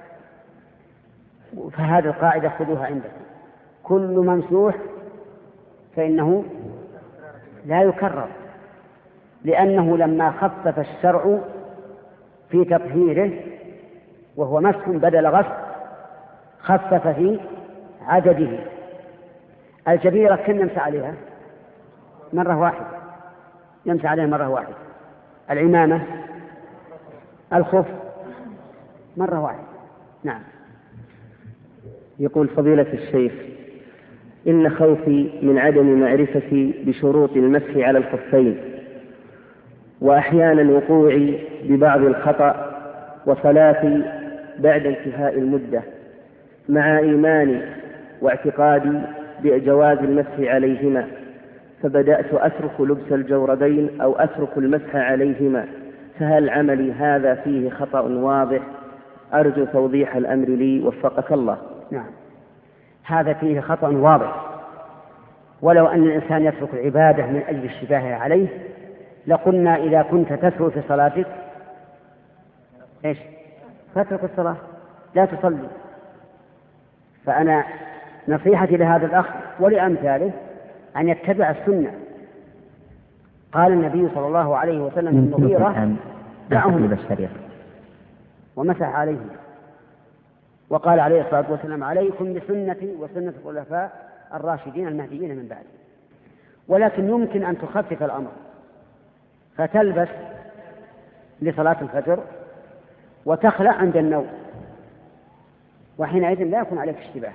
فهذه القاعدة خذوها عندكم، كل ممسوح فإنه لا يكرر، لأنه لما خفف الشرع في تطهيره وهو مسح بدل غسل خفف في عدده. الجبيرة كم يمسح عليها؟ مرة واحدة، يمسح عليها مرة واحدة. العمامة الخف مرة واحدة. نعم. يقول فضيلة الشيخ إن خوفي من عدم معرفتي بشروط المسح على الخفين، وأحيانا وقوعي ببعض الخطأ، وصلاتي بعد انتهاء المدة، مع إيماني واعتقادي بجواز المسح عليهما، فبدأت أترك لبس الجوربين أو أترك المسح عليهما، فهل عملي هذا فيه خطأ واضح؟ أرجو توضيح الأمر لي وفقك الله. نعم، هذا فيه خطأ واضح. ولو أن الإنسان يترك العبادة من أجل الشباه عليه لقلنا إذا كنت تسهو في صلاتك إيش؟ فاترك الصلاة، لا تصلي. فأنا نصيحتي لهذا الأخ ولأمثاله أن يتبع السنة. قال النبي صلى الله عليه وسلم المغيرة دعهم ومسح عليه، وقال عليه الصلاة والسلام عليكم بسنتي وسنة الخلفاء الراشدين المهديين من بعد. ولكن يمكن أن تخفف الأمر فتلبس لصلاة الفجر وتخلع عند النوم، وحينئذ لا يكون عليك اشتباه،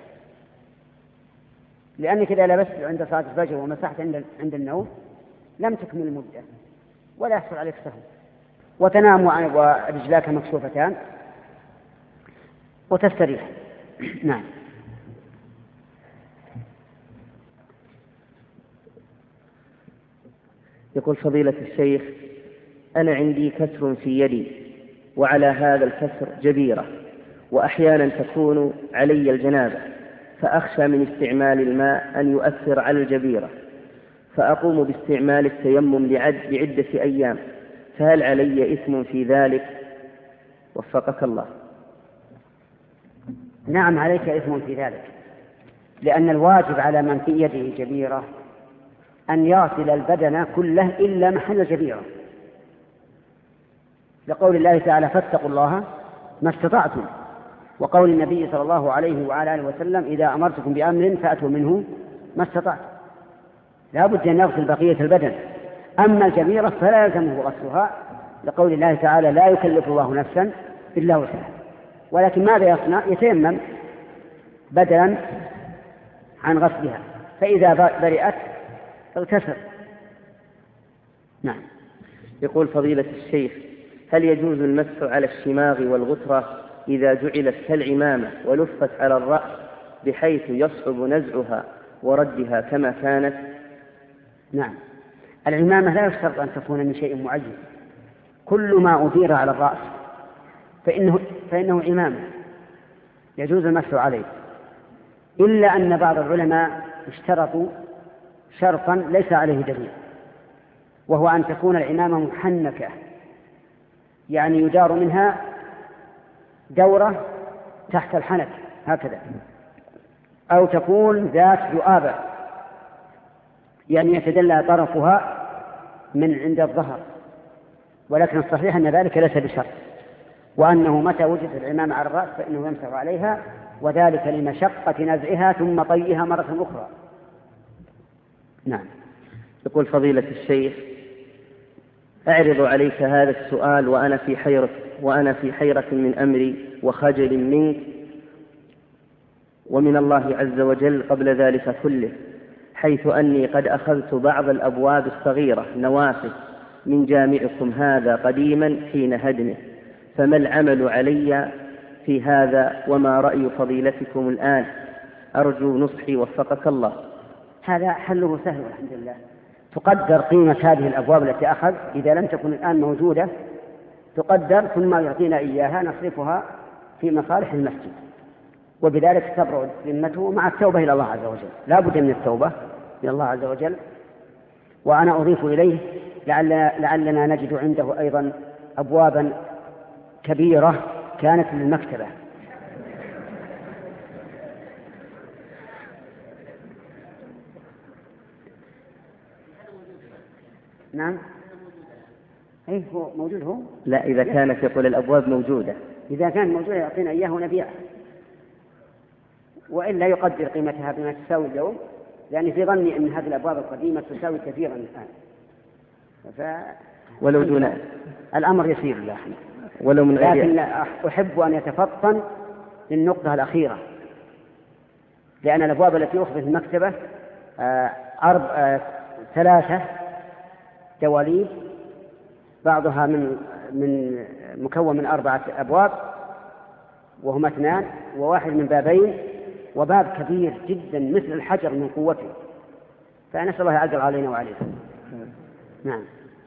لأنك إذا لبست عند صلاة الفجر ومسحت عند النوم لم تكمل المدة ولا يحصل عليك سهو، وتنام ورجلاك مكشوفتان وتستريح. نعم. يقول فضيلة الشيخ أنا عندي كسر في يدي، وعلى هذا الكسر جبيرة، وأحيانا تكون علي الجنابة، فأخشى من استعمال الماء أن يؤثر على الجبيرة، فأقوم باستعمال التيمم لعدة أيام، فهل علي إثم في ذلك؟ وفقك الله. نعم، عليك إثم في ذلك، لأن الواجب على من في يده جبيرة أن يغسل البدن كله إلا محل الجبيرة، لقول الله تعالى فاتقوا الله ما استطعتم، وقول النبي صلى الله عليه وعلى آله وسلم إذا أمرتكم بأمر فأتوا منه ما استطعتم. لا بد أن يغسل بقية البدن. أما الجبيرة فلا يلزمه غسلها، لقول الله تعالى لا يكلف الله نفسا إلا وسعها. ولكن ماذا يصنع؟ يتيمم بدلا عن غسلها، فإذا برئت اغتسل. نعم. يقول فضيلة الشيخ هل يجوز المسح على الشماغ والغترة إذا جعلت كالعمامة ولفت على الرأس بحيث يصعب نزعها وردها كما كانت؟ نعم، العمامة لا يشترط أن تكون من شيء معين، كل ما أثير على الرأس فإنه, فإنه عمامة يجوز المسح عليه، إلا أن بعض العلماء اشترطوا شرطا ليس عليه دليل، وهو أن تكون العمامة محنكة، يعني يدار منها دورة تحت الحنك هكذا، أو تكون ذات ذؤابة يعني يتدلى طرفها من عند الظهر، ولكن الصحيح أن ذلك ليس بشرط، وأنه متى وجدت العمامة على الرأس فإنه يمسح عليها، وذلك لمشقة نزعها ثم طيها مرة أخرى. نعم. يقول فضيلة الشيخ: أعرض عليك هذا السؤال وأنا في حيرة وأنا في حيرة من أمري وخجل منك ومن الله عز وجل قبل ذلك كله، حيث أني قد أخذت بعض الأبواب الصغيرة نوافذ من جامعكم هذا قديما حين هدمه، فما العمل علي في هذا وما رأي فضيلتكم الآن؟ أرجو نصحي وفقك الله. هذا حله سهل الحمد لله. تقدر قيمة هذه الأبواب التي أخذ، إذا لم تكن الآن موجودة تقدر، ثم يعطينا إياها نصرفها في مصالح المسجد، وبذلك تبرأ ذمته مع التوبة إلى الله عز وجل. لا بد من التوبة إلى الله عز وجل. وأنا أضيف إليه لعل لعلنا نجد عنده أيضا أبوابا كبيرة كانت للمكتبة. نعم. أيه هو موجود هو؟ لا، إذا كانت يقول الأبواب موجودة. إذا كانت موجودة يعطينا إياه ونبيعها، وإلا يقدر قيمتها بما تساوي اليوم، لأن في ظني أن هذه الأبواب القديمة تساوي كثيرا الآن. ف... ولو دون الأمر يسير الله، ولو من غير، لكن أحب أن يتفطن للنقطة الأخيرة، لأن الأبواب التي أخذت في المكتبة أرب... ثلاثة دواليب، بعضها من من مكون من أربعة أبواب وهما اثنان، وواحد من بابين، وباب كبير جدا مثل الحجر من قوته، فنسأل الله يعجل علينا وعليكم. نعم.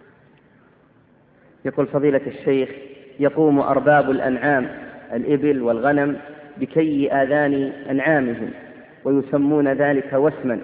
يقول فضيلة الشيخ: يقوم أرباب الأنعام الإبل والغنم بكي آذان أنعامهم ويسمون ذلك وسما،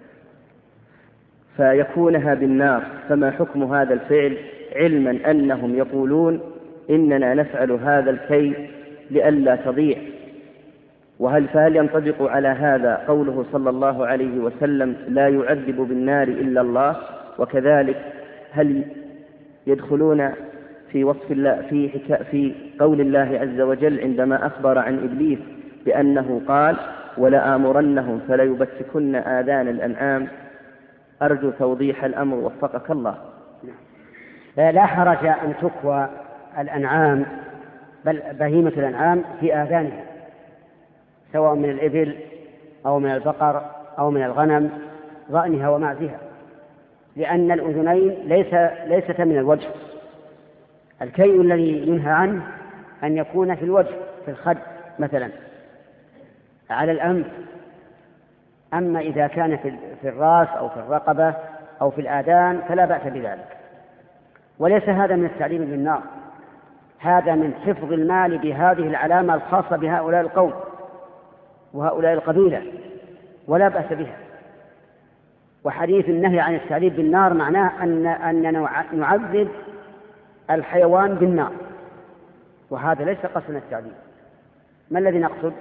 فيكونها بالنار، فما حكم هذا الفعل، علما أنهم يقولون إننا نفعل هذا الكي لئلا تضيع؟ وهل فهل ينطبق على هذا قوله صلى الله عليه وسلم: لا يعذب بالنار إلا الله؟ وكذلك هل يدخلون في وصف الله في, حكا في قول الله عز وجل عندما أخبر عن إبليس بأنه قال: ولآمرنهم فليبتكن آذان الأنعام؟ أرجو توضيح الأمر وفقك الله. لا حرج أن تكوى الأنعام بل بهيمة الأنعام في آذانها، سواء من الإبل أو من البقر أو من الغنم، ضأنها ومعزها، لأن الأذنين ليس ليست من الوجه. الكي الذي ينهى عنه أن يكون في الوجه، في الخد مثلا، على الأنف. أما إذا كان في الرأس أو في الرقبة أو في الآذان فلا بأس بذلك. وليس هذا من التعليم بالنار، هذا من حفظ المال بهذه العلامة الخاصة بهؤلاء القوم وهؤلاء القبيلة، ولا بأس بها. وحديث النهي عن التعذيب بالنار معناه أن أننا نعذب الحيوان بالنار، وهذا ليس قصدنا التعذيب. ما الذي نقصد؟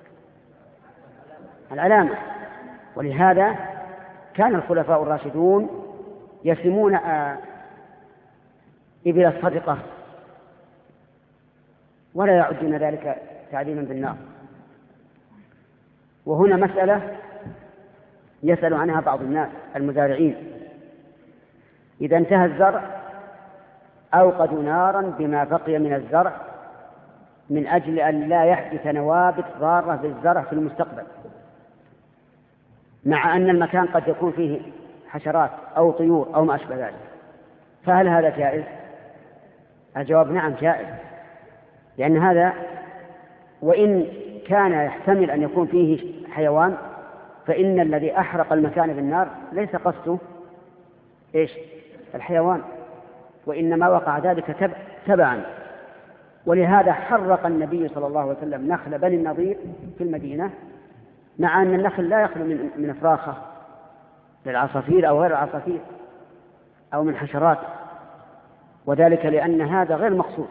العلامة. ولهذا كان الخلفاء الراشدون يسمون إبل الصدقة ولا يعدون ذلك تعذيبا بالنار. وهنا مسألة يسأل عنها بعض الناس المزارعين: إذا انتهى الزرع أوقدوا نارا بما بقي من الزرع من أجل أن لا يحدث نوابت ضارة بالزرع في المستقبل، مع أن المكان قد يكون فيه حشرات أو طيور أو ما أشبه ذلك، فهل هذا جائز؟ الجواب نعم جائز، لأن هذا وإن كان يحتمل أن يكون فيه حيوان، فإن الذي أحرق المكان بالنار ليس قصده إيش؟ الحيوان، وإنما وقع ذلك تبعا. ولهذا حرق النبي صلى الله عليه وسلم نخل بني النضير في المدينة، مع أن النخل لا يخلو من, من أفراخه للعصافير أو غير العصافير أو من حشرات، وذلك لأن هذا غير مقصود.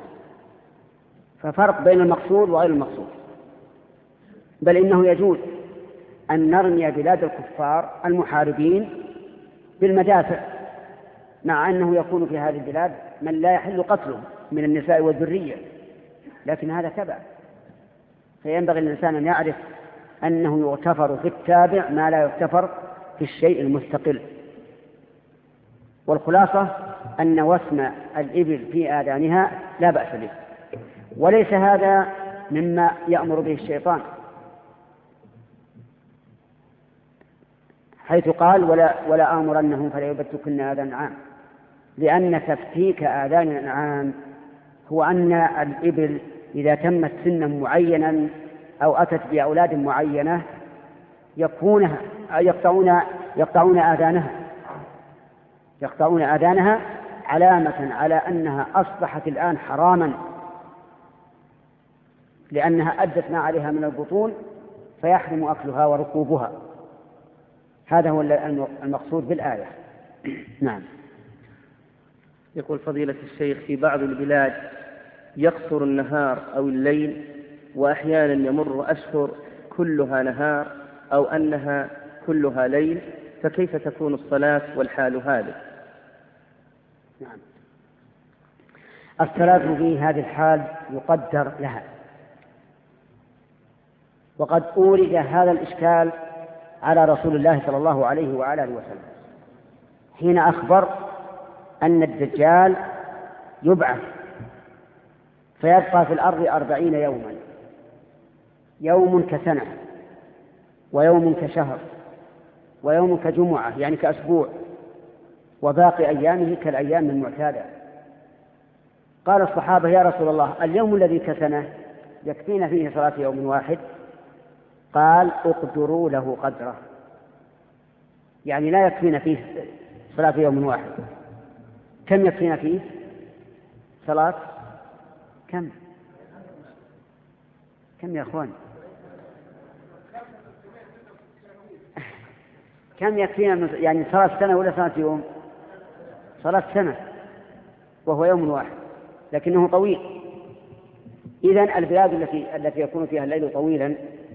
ففرق بين المقصود وغير المقصود. بل إنه يجوز أن نرمي بلاد الكفار المحاربين بالمدافع، مع أنه يكون في هذه البلاد من لا يحل قتله من النساء والذرية، لكن هذا تبع. فينبغي الإنسان أن يعرف أنه يغتفر في التابع ما لا يغتفر في الشيء المستقل. والخلاصة أن وسم الإبل في آذانها لا بأس به، وليس هذا مما يأمر به الشيطان، حيث قال ولا, ولا آمرنهم فلا يبتكن آذان الأنعام، لأن تفتيك آذان الأنعام هو أن الإبل إذا تمت سنا معينا أو أتت بأولاد معينة يكونها يقطعون يقطعون آذانها يقطعون آذانها علامة على أنها أصبحت الآن حراما، لأنها أدت ما عليها من البطون فيحرم أكلها وركوبها. هذا هو المقصود بالآية. نعم. يقول فضيلة الشيخ: في بعض البلاد يقصر النهار أو الليل، وأحيانا يمر أشهر كلها نهار أو أنها كلها ليل، فكيف تكون الصلاة والحال هذه؟ نعم. الصلاة في هذه الحال يقدر لها، وقد أورد هذا الإشكال على رسول الله صلى الله عليه وعلى آله وسلم حين أخبر أن الدجال يبعث فيبقى في الأرض أربعين يوما، يوم كسنة ويوم كشهر ويوم كجمعة يعني كأسبوع، وباقي أيامه كالأيام المعتادة. قال الصحابة: يا رسول الله، اليوم الذي كسنة يكفينا فيه صلاة يوم واحد؟ قال: اقدروا له قدره، يعني لا يكفينا فيه صلاة يوم واحد. كم يكفينا فيه صلاة؟ كم كم يا أخوان؟ كم يكفينا؟ يعني صلاة سنة ولا صلاة يوم؟ صلاة سنة وهو يوم واحد، لكنه طويل. إذن البلاد التي التي يكون فيها الليل طويلا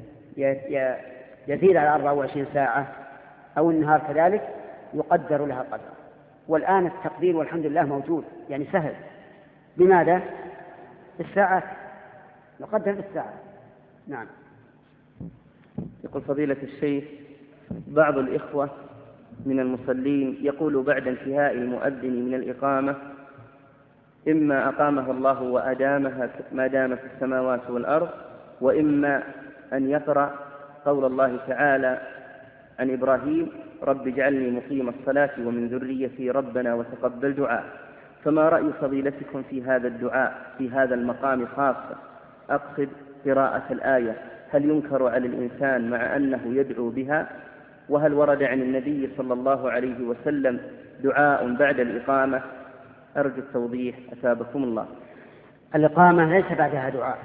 يزيد على أربع وعشرين ساعة أو النهار كذلك يقدر لها قدر. والآن التقدير والحمد لله موجود، يعني سهل. بماذا؟ بالساعات، نقدر بالساعات. نعم. يقول فضيلة الشيخ: بعض الإخوة من المصلين يقول بعد انتهاء المؤذن من الإقامة: إما أقامها الله وأدامها ما دامت السماوات والأرض، وإما أن يقرأ قول الله تعالى عن إبراهيم: رب اجعلني مقيم الصلاة ومن ذريتي ربنا وتقبل دعاء. فما رأي فضيلتكم في هذا الدعاء في هذا المقام خاصة؟ أقصد قراءة الآية، هل ينكر على الإنسان مع أنه يدعو بها؟ وهل ورد عن النبي صلى الله عليه وسلم دعاء بعد الإقامة؟ أرجو التوضيح أثابكم الله. الإقامة ليس بعدها دعاء،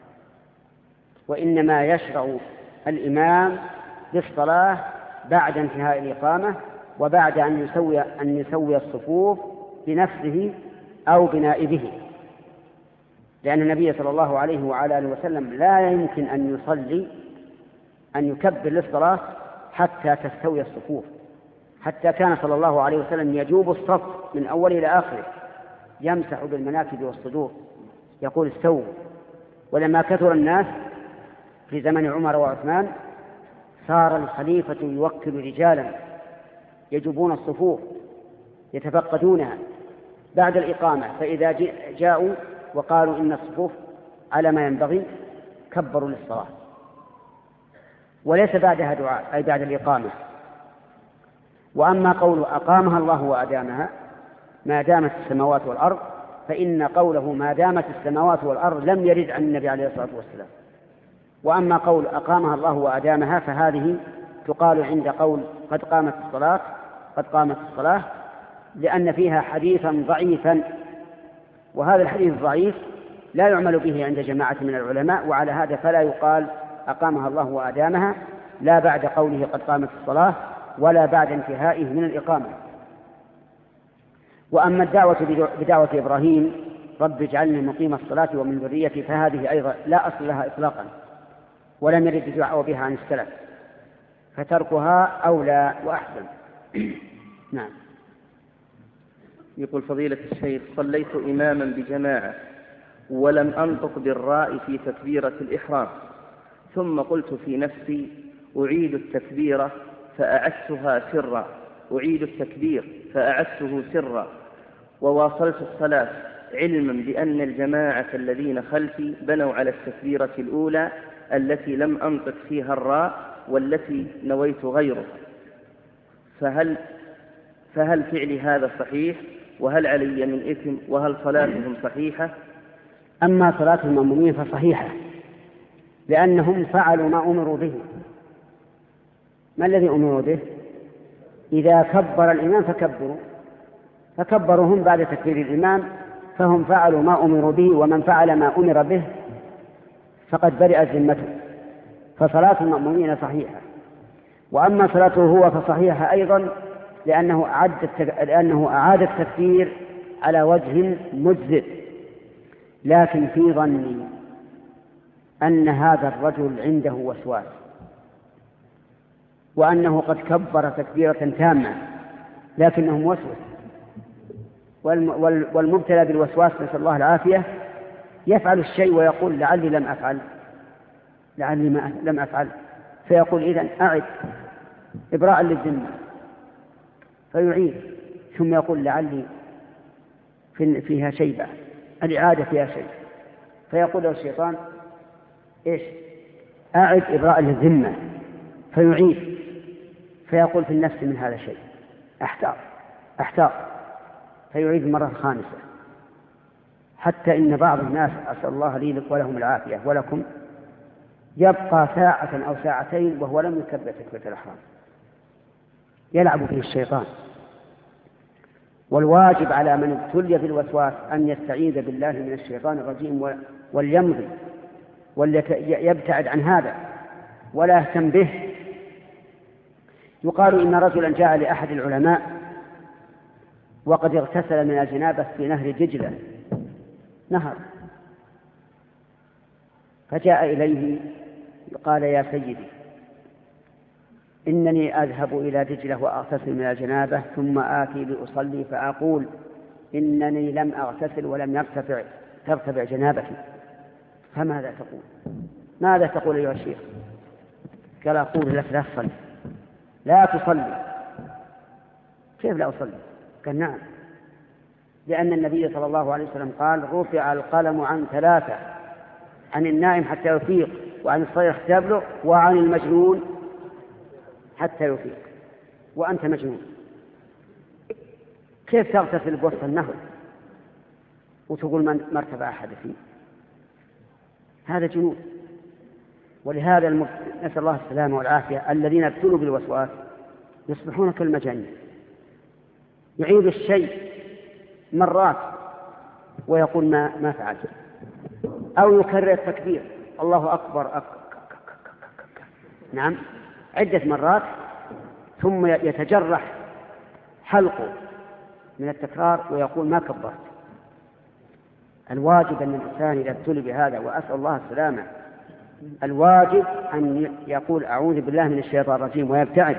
وإنما يشرع الإمام بالصلاة بعد انتهاء الإقامة وبعد أن يسوي أن يسوي الصفوف بنفسه أو بنائبه، لأن النبي صلى الله عليه وعلى آله وسلم لا يمكن أن يصلي أن يكبر للصلاة حتى تستوي الصفوف، حتى كان صلى الله عليه وسلم يجوب الصف من أوله إلى آخره، يمسح بالمناكب والصدور، يقول استووا. ولما كثر الناس في زمن عمر وعثمان صار الخليفة يوكل رجالا يجوبون الصفوف يتفقدونها بعد الإقامة، فإذا جاءوا وقالوا إن الصفوف على ما ينبغي كبروا للصلاة، وليس بعدها دعاء أي بعد الإقامة. وأما قول أقامها الله وأدامها ما دامت السماوات والأرض، فإن قوله ما دامت السماوات والأرض لم يرد عن النبي عليه الصلاة والسلام. وأما قول أقامها الله وأدامها فهذه تقال عند قول قد قامت الصلاة قد قامت الصلاة لأن فيها حديثا ضعيفا، وهذا الحديث الضعيف لا يعمل به عند جماعة من العلماء، وعلى هذا فلا يقال أقامها الله وأدامها، لا بعد قوله قد قامت الصلاة ولا بعد انتهائه من الإقامة. وأما الدعوة بدعوة إبراهيم رب اجعلني مقيم الصلاة ومن ذريتي فهذه أيضا لا أصل لها إطلاقا، ولم يرد الدعاء بها عن السلف، فتركها أولى وأحسن. نعم. يقول فضيلة الشيخ: صليت إماما بجماعة ولم أنطق بالراء في تكبيرة الإحرام، ثم قلت في نفسي أعيد التكبيرة فأعدتها سرا أعيد التكبير فأعدته سرا وواصلت الصلاة، علما بأن الجماعة الذين خلفي بنوا على التكبيرة الأولى التي لم أنطق فيها الراء والتي نويت غيره، فهل فهل فعلي هذا صحيح؟ وهل علي من إثم؟ وهل صلاتهم صحيحة؟ أما صلاة المأمومين فصحيحة، لأنهم فعلوا ما أمروا به. ما الذي أمروا به؟ إذا كبر الإمام فكبروا، فكبروا هم بعد تكبير الإمام، فهم فعلوا ما أمروا به، ومن فعل ما أمر به فقد برئت ذمته، فصلاة المأمومين صحيحة. وأما صلاته هو فصحيحة أيضا، لأنه أعاد لأنه أعاد التكبير على وجه مجزئ، لكن في ظني أن هذا الرجل عنده وسواس، وأنه قد كبر تكبيرة تامة لكنه موسوس. والمبتلى بالوسواس نسأل الله العافية يفعل الشيء ويقول لعلي لم أفعل لعلي ما لم أفعل فيقول إذن أعد إبراء للذمة، فيعيد، ثم يقول لعلي فيها شيء بعد الإعادة فيها شيء، فيقول له الشيطان إيش؟ أعد إبراء للذمة، فيعيد، فيقول في النفس من هذا شيء، أحتاط أحتاط فيعيد المرة الخامسة، حتى إن بعض الناس أسأل الله لي ولهم العافية ولكم يبقى ساعة أو ساعتين وهو لم يكبر تكبيرة الإحرام، يلعب فيه الشيطان. والواجب على من ابتلي بالوسواس أن يستعيذ بالله من الشيطان الرجيم وليمضي وليبتعد عن هذا ولا يهتم به. يقال إن رجلا جاء لأحد العلماء وقد اغتسل من الجنابة في نهر دجلة، نهر، فجاء إليه قال: يا سيدي، إنني أذهب إلى دجلة وأغتسل من الجنابة ثم آتي لأصلي فأقول إنني لم أغتسل ولم يرتفع ترتفع جنابتي، فماذا تقول؟ ماذا تقول أيها الشيخ؟ قال: أقول لك لا تصلي، لا تصلي. كيف لا أصلي؟ قال: نعم، لأن النبي صلى الله عليه وسلم قال: رفع القلم عن ثلاثة، عن النائم حتى يفيق، وعن الصغير حتى يبلغ، وعن المجنون حتى يفيق، وأنت مجنون. كيف تغتسل بوسط النهر وتقول من مرتبة أحد فيه؟ هذا جنون. ولهذا المف... نسأل الله السلامة والعافية، الذين ابتلوا بالوسواس يصبحون كالمجانين، يعيد الشيء مرات ويقول ما ما فعل، أو يكرر التكبير الله أكبر أك... نعم عدة مرات، ثم يتجرح حلقه من التكرار ويقول ما كبرت. الواجب أن الإنسان إذا ابتلي بهذا، وأسأل الله السلامة، الواجب أن يقول أعوذ بالله من الشيطان الرجيم ويبتعد.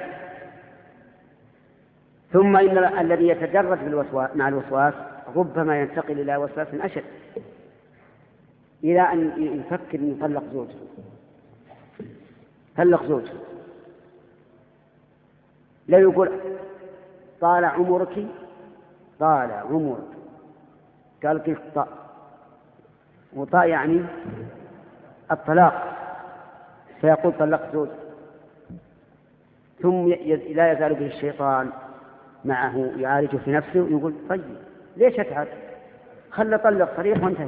ثم إن الذي يتدرج بالوسواس مع الوسواس ربما ينتقل إلى وسواس أشد، إلى أن يفكر أن يطلق زوجه طلق زوجه لا يقول طال عمرك طال عمرك، قال كيف طاء، وطاء يعني الطلاق، فيقول طلق زوج، ثم لا يزال به الشيطان معه يعالجه في نفسه ويقول طيب ليش أتعب، خل طلق صريح وانتهي،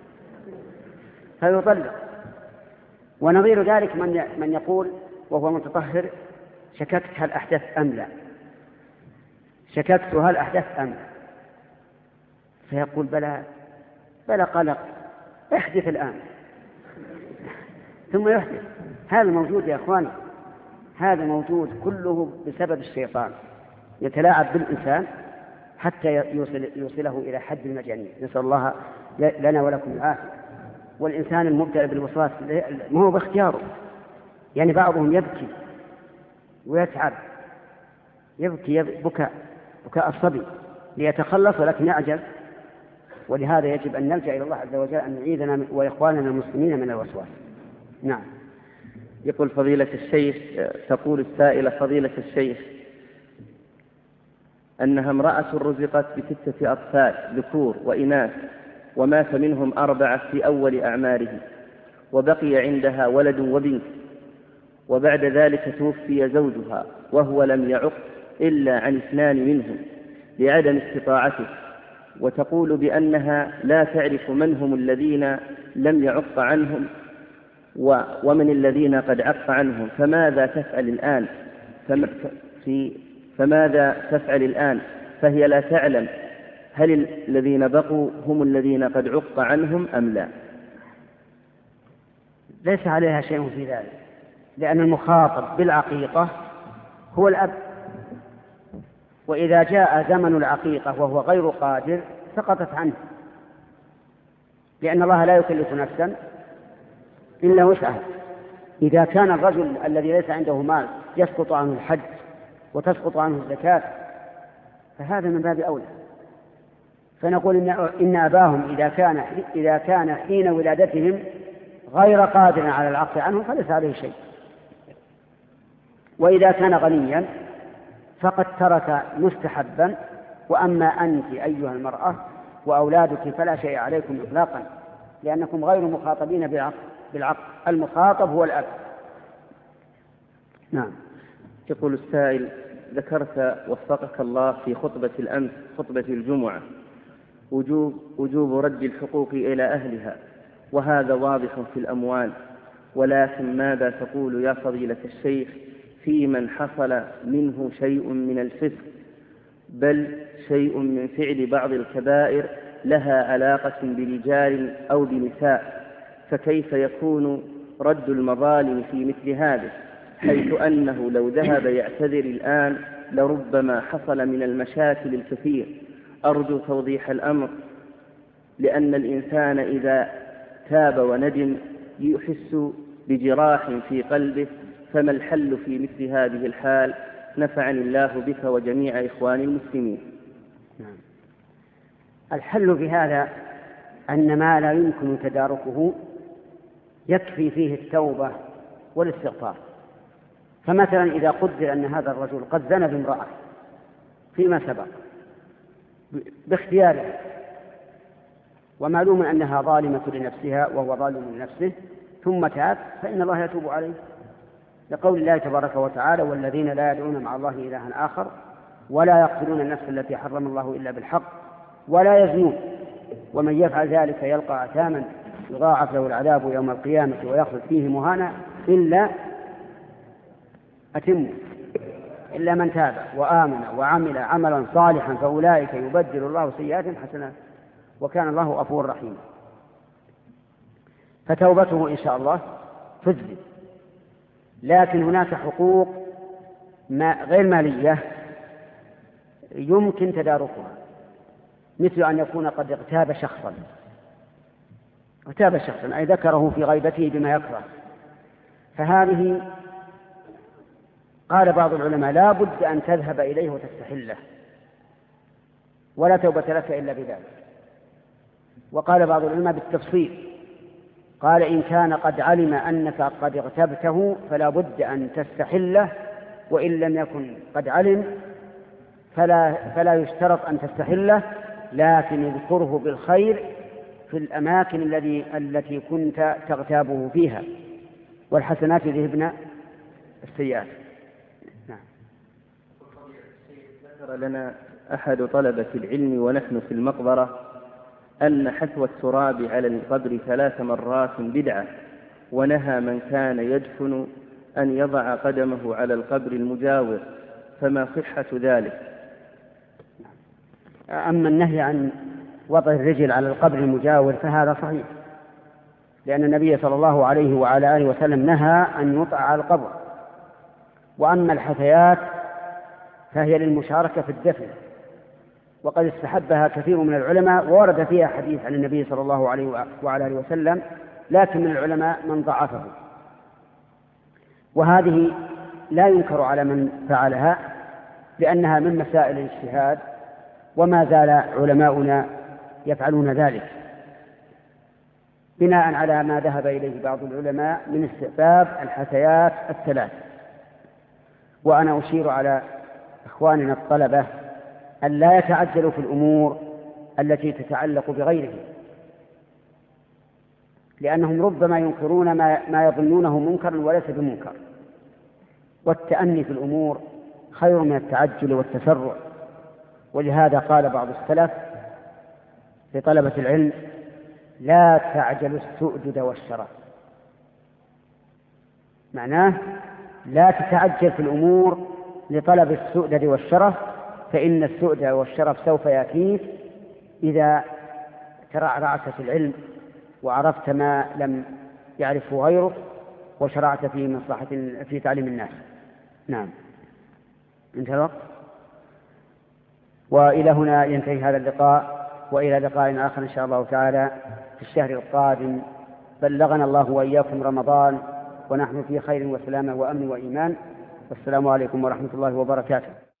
فيطلق. ونظير ذلك من من يقول وهو متطهر شككت هل أحدث أم لا، شككت هل أحدث أم لا، فيقول بلى بلى قلق احدث الآن، ثم يحدث. هذا موجود يا أخواني، هذا موجود كله بسبب الشيطان، يتلاعب بالإنسان حتى يوصل يوصله إلى حد المجانين، نسأل الله لنا ولكم العافية. والإنسان المبتلى بالوسواس ما هو باختياره، يعني بعضهم يبكي ويتعب، يبكي بكاء بكاء الصبي ليتخلص ولكن يعجز. ولهذا يجب أن نلجأ إلى الله عز وجل أن يعيذنا وإخواننا المسلمين من الوسواس. نعم. يقول فضيلة الشيخ، تقول السائلة فضيلة الشيخ أنها امرأة رزقت بستة أطفال ذكور وإناث، ومات منهم أربعة في أول أعماره، وبقي عندها ولد وبنت، وبعد ذلك توفي زوجها وهو لم يعق إلا عن اثنان منهم لعدم استطاعته، وتقول بأنها لا تعرف من هم الذين لم يعق عنهم ومن الذين قد عق عنهم، فماذا تفعل الآن؟ في فماذا تفعل الآن؟ فهي لا تعلم هل الذين بقوا هم الذين قد عق عنهم أم لا. ليس عليها شيء في ذلك، لأن المخاطب بالعقيقة هو الأب، وإذا جاء زمن العقيقة وهو غير قادر سقطت عنه، لأن الله لا يكلف نفسا إلا وسعها. إذا كان الرجل الذي ليس عنده مال يسقط عنه الحج وتسقط عنه الزكاة فهذا من باب أولى. فنقول إن, إن أباهم إذا كان, إذا كان حين ولادتهم غير قادر على العقد عنه فليس عليه شيء. وإذا كان غنيا فقد ترك مستحبا. وأما أنت أيها المرأة وأولادك فلا شيء عليكم إطلاقا، لأنكم غير مخاطبين بالعقد. بالعقد المخاطب هو الأب. نعم. يقول السائل ذكرت وفقك الله في خطبة الأمس خطبة الجمعة وجوب, وجوب رد الحقوق إلى أهلها، وهذا واضح في الأموال، ولكن ماذا تقول يا فضيلة الشيخ في من حصل منه شيء من الفسق بل شيء من فعل بعض الكبائر لها علاقة برجال أو بنساء، فكيف يكون رد المظالم في مثل هذا، حيث أنه لو ذهب يعتذر الآن لربما حصل من المشاكل الكثير؟ أرجو توضيح الأمر، لأن الإنسان إذا تاب وندم يحس بجراح في قلبه، فما الحل في مثل هذه الحال؟ نفعني الله بك وجميع إخوان المسلمين. نعم. الحل في هذا أن ما لا يمكن تداركه يكفي فيه التوبة والاستغفار. فمثلا إذا قدر أن هذا الرجل قد زنى بامرأة فيما سبق باختياره، ومعلوم أنها ظالمة لنفسها وهو ظالم لنفسه، ثم تاب، فإن الله يتوب عليه، لقول الله تبارك وتعالى: والذين لا يدعون مع الله إلها آخر ولا يقتلون النفس التي حرم الله إلا بالحق ولا يزنون ومن يفعل ذلك يلقى عثاما يضاعف له العذاب يوم القيامة ويخلد فيه مهانا إلا أتم إلا من تاب وآمن وعمل عملا صالحا فأولئك يبدل الله سيئاتهم حسنات وكان الله غفورا رحيما. فتوبته إن شاء الله تجزي. لكن هناك حقوق ما غير مالية يمكن تداركها، مثل أن يكون قد اغتاب شخصا اغتاب شخصا أي ذكره في غيبته بما يكره، فهذه قال بعض العلماء لا بد أن تذهب إليه وتستحله ولا توبة لك إلا بذلك. وقال بعض العلماء بالتفصيل، قال إن كان قد علم أنك قد اغتبته فلا بد أن تستحله، وإن لم يكن قد علم فلا, فلا يشترط أن تستحله، لكن اذكره بالخير في الأماكن الذي التي كنت تغتابه فيها، والحسنات يذهبن السيئات. نعم. ذكر لنا أحد طلبة العلم ونحن في المقبرة أن حثو التراب على القبر ثلاث مرات بدعة، ونهى من كان يدفن أن يضع قدمه على القبر المجاور، فما صحة ذلك؟ أما النهي عن وضع الرجل على القبر المجاور فهذا صحيح، لأن النبي صلى الله عليه وعلى آله وسلم نهى أن يوطأ على القبر. وأما الحثيات فهي للمشاركة في الدفن، وقد استحبها كثير من العلماء، وورد فيها حديث عن النبي صلى الله عليه وعلى آله وسلم، لكن من العلماء من ضعفه. وهذه لا ينكر على من فعلها، لأنها من مسائل الاجتهاد، وما زال علماؤنا يفعلون ذلك بناء على ما ذهب إليه بعض العلماء من استحباب الحثيات الثلاث. وأنا أشير على إخواننا الطلبة أن لا يتعجلوا في الأمور التي تتعلق بغيرهم، لأنهم ربما ينكرون ما, ما يظنونه منكرا وليس بمنكر. والتأني في الأمور خير من التعجل والتسرع. ولهذا قال بعض السلف لطلبة العلم: لا تعجلوا السؤدد والشرف. معناه لا تتعجل في الأمور لطلب السؤدد والشرف، فإن السؤدد والشرف سوف يأتيك إذا ترعرعت في العلم وعرفت ما لم يعرفه غيرك وشرعت في مصلحة في تعليم الناس. نعم، انتهى الوقت. وإلى هنا ينتهي هذا اللقاء، وإلى لقاء آخر إن شاء الله تعالى في الشهر القادم. بلغنا الله وإياكم رمضان ونحن في خير وسلامة وأمن وإيمان. والسلام عليكم ورحمة الله وبركاته.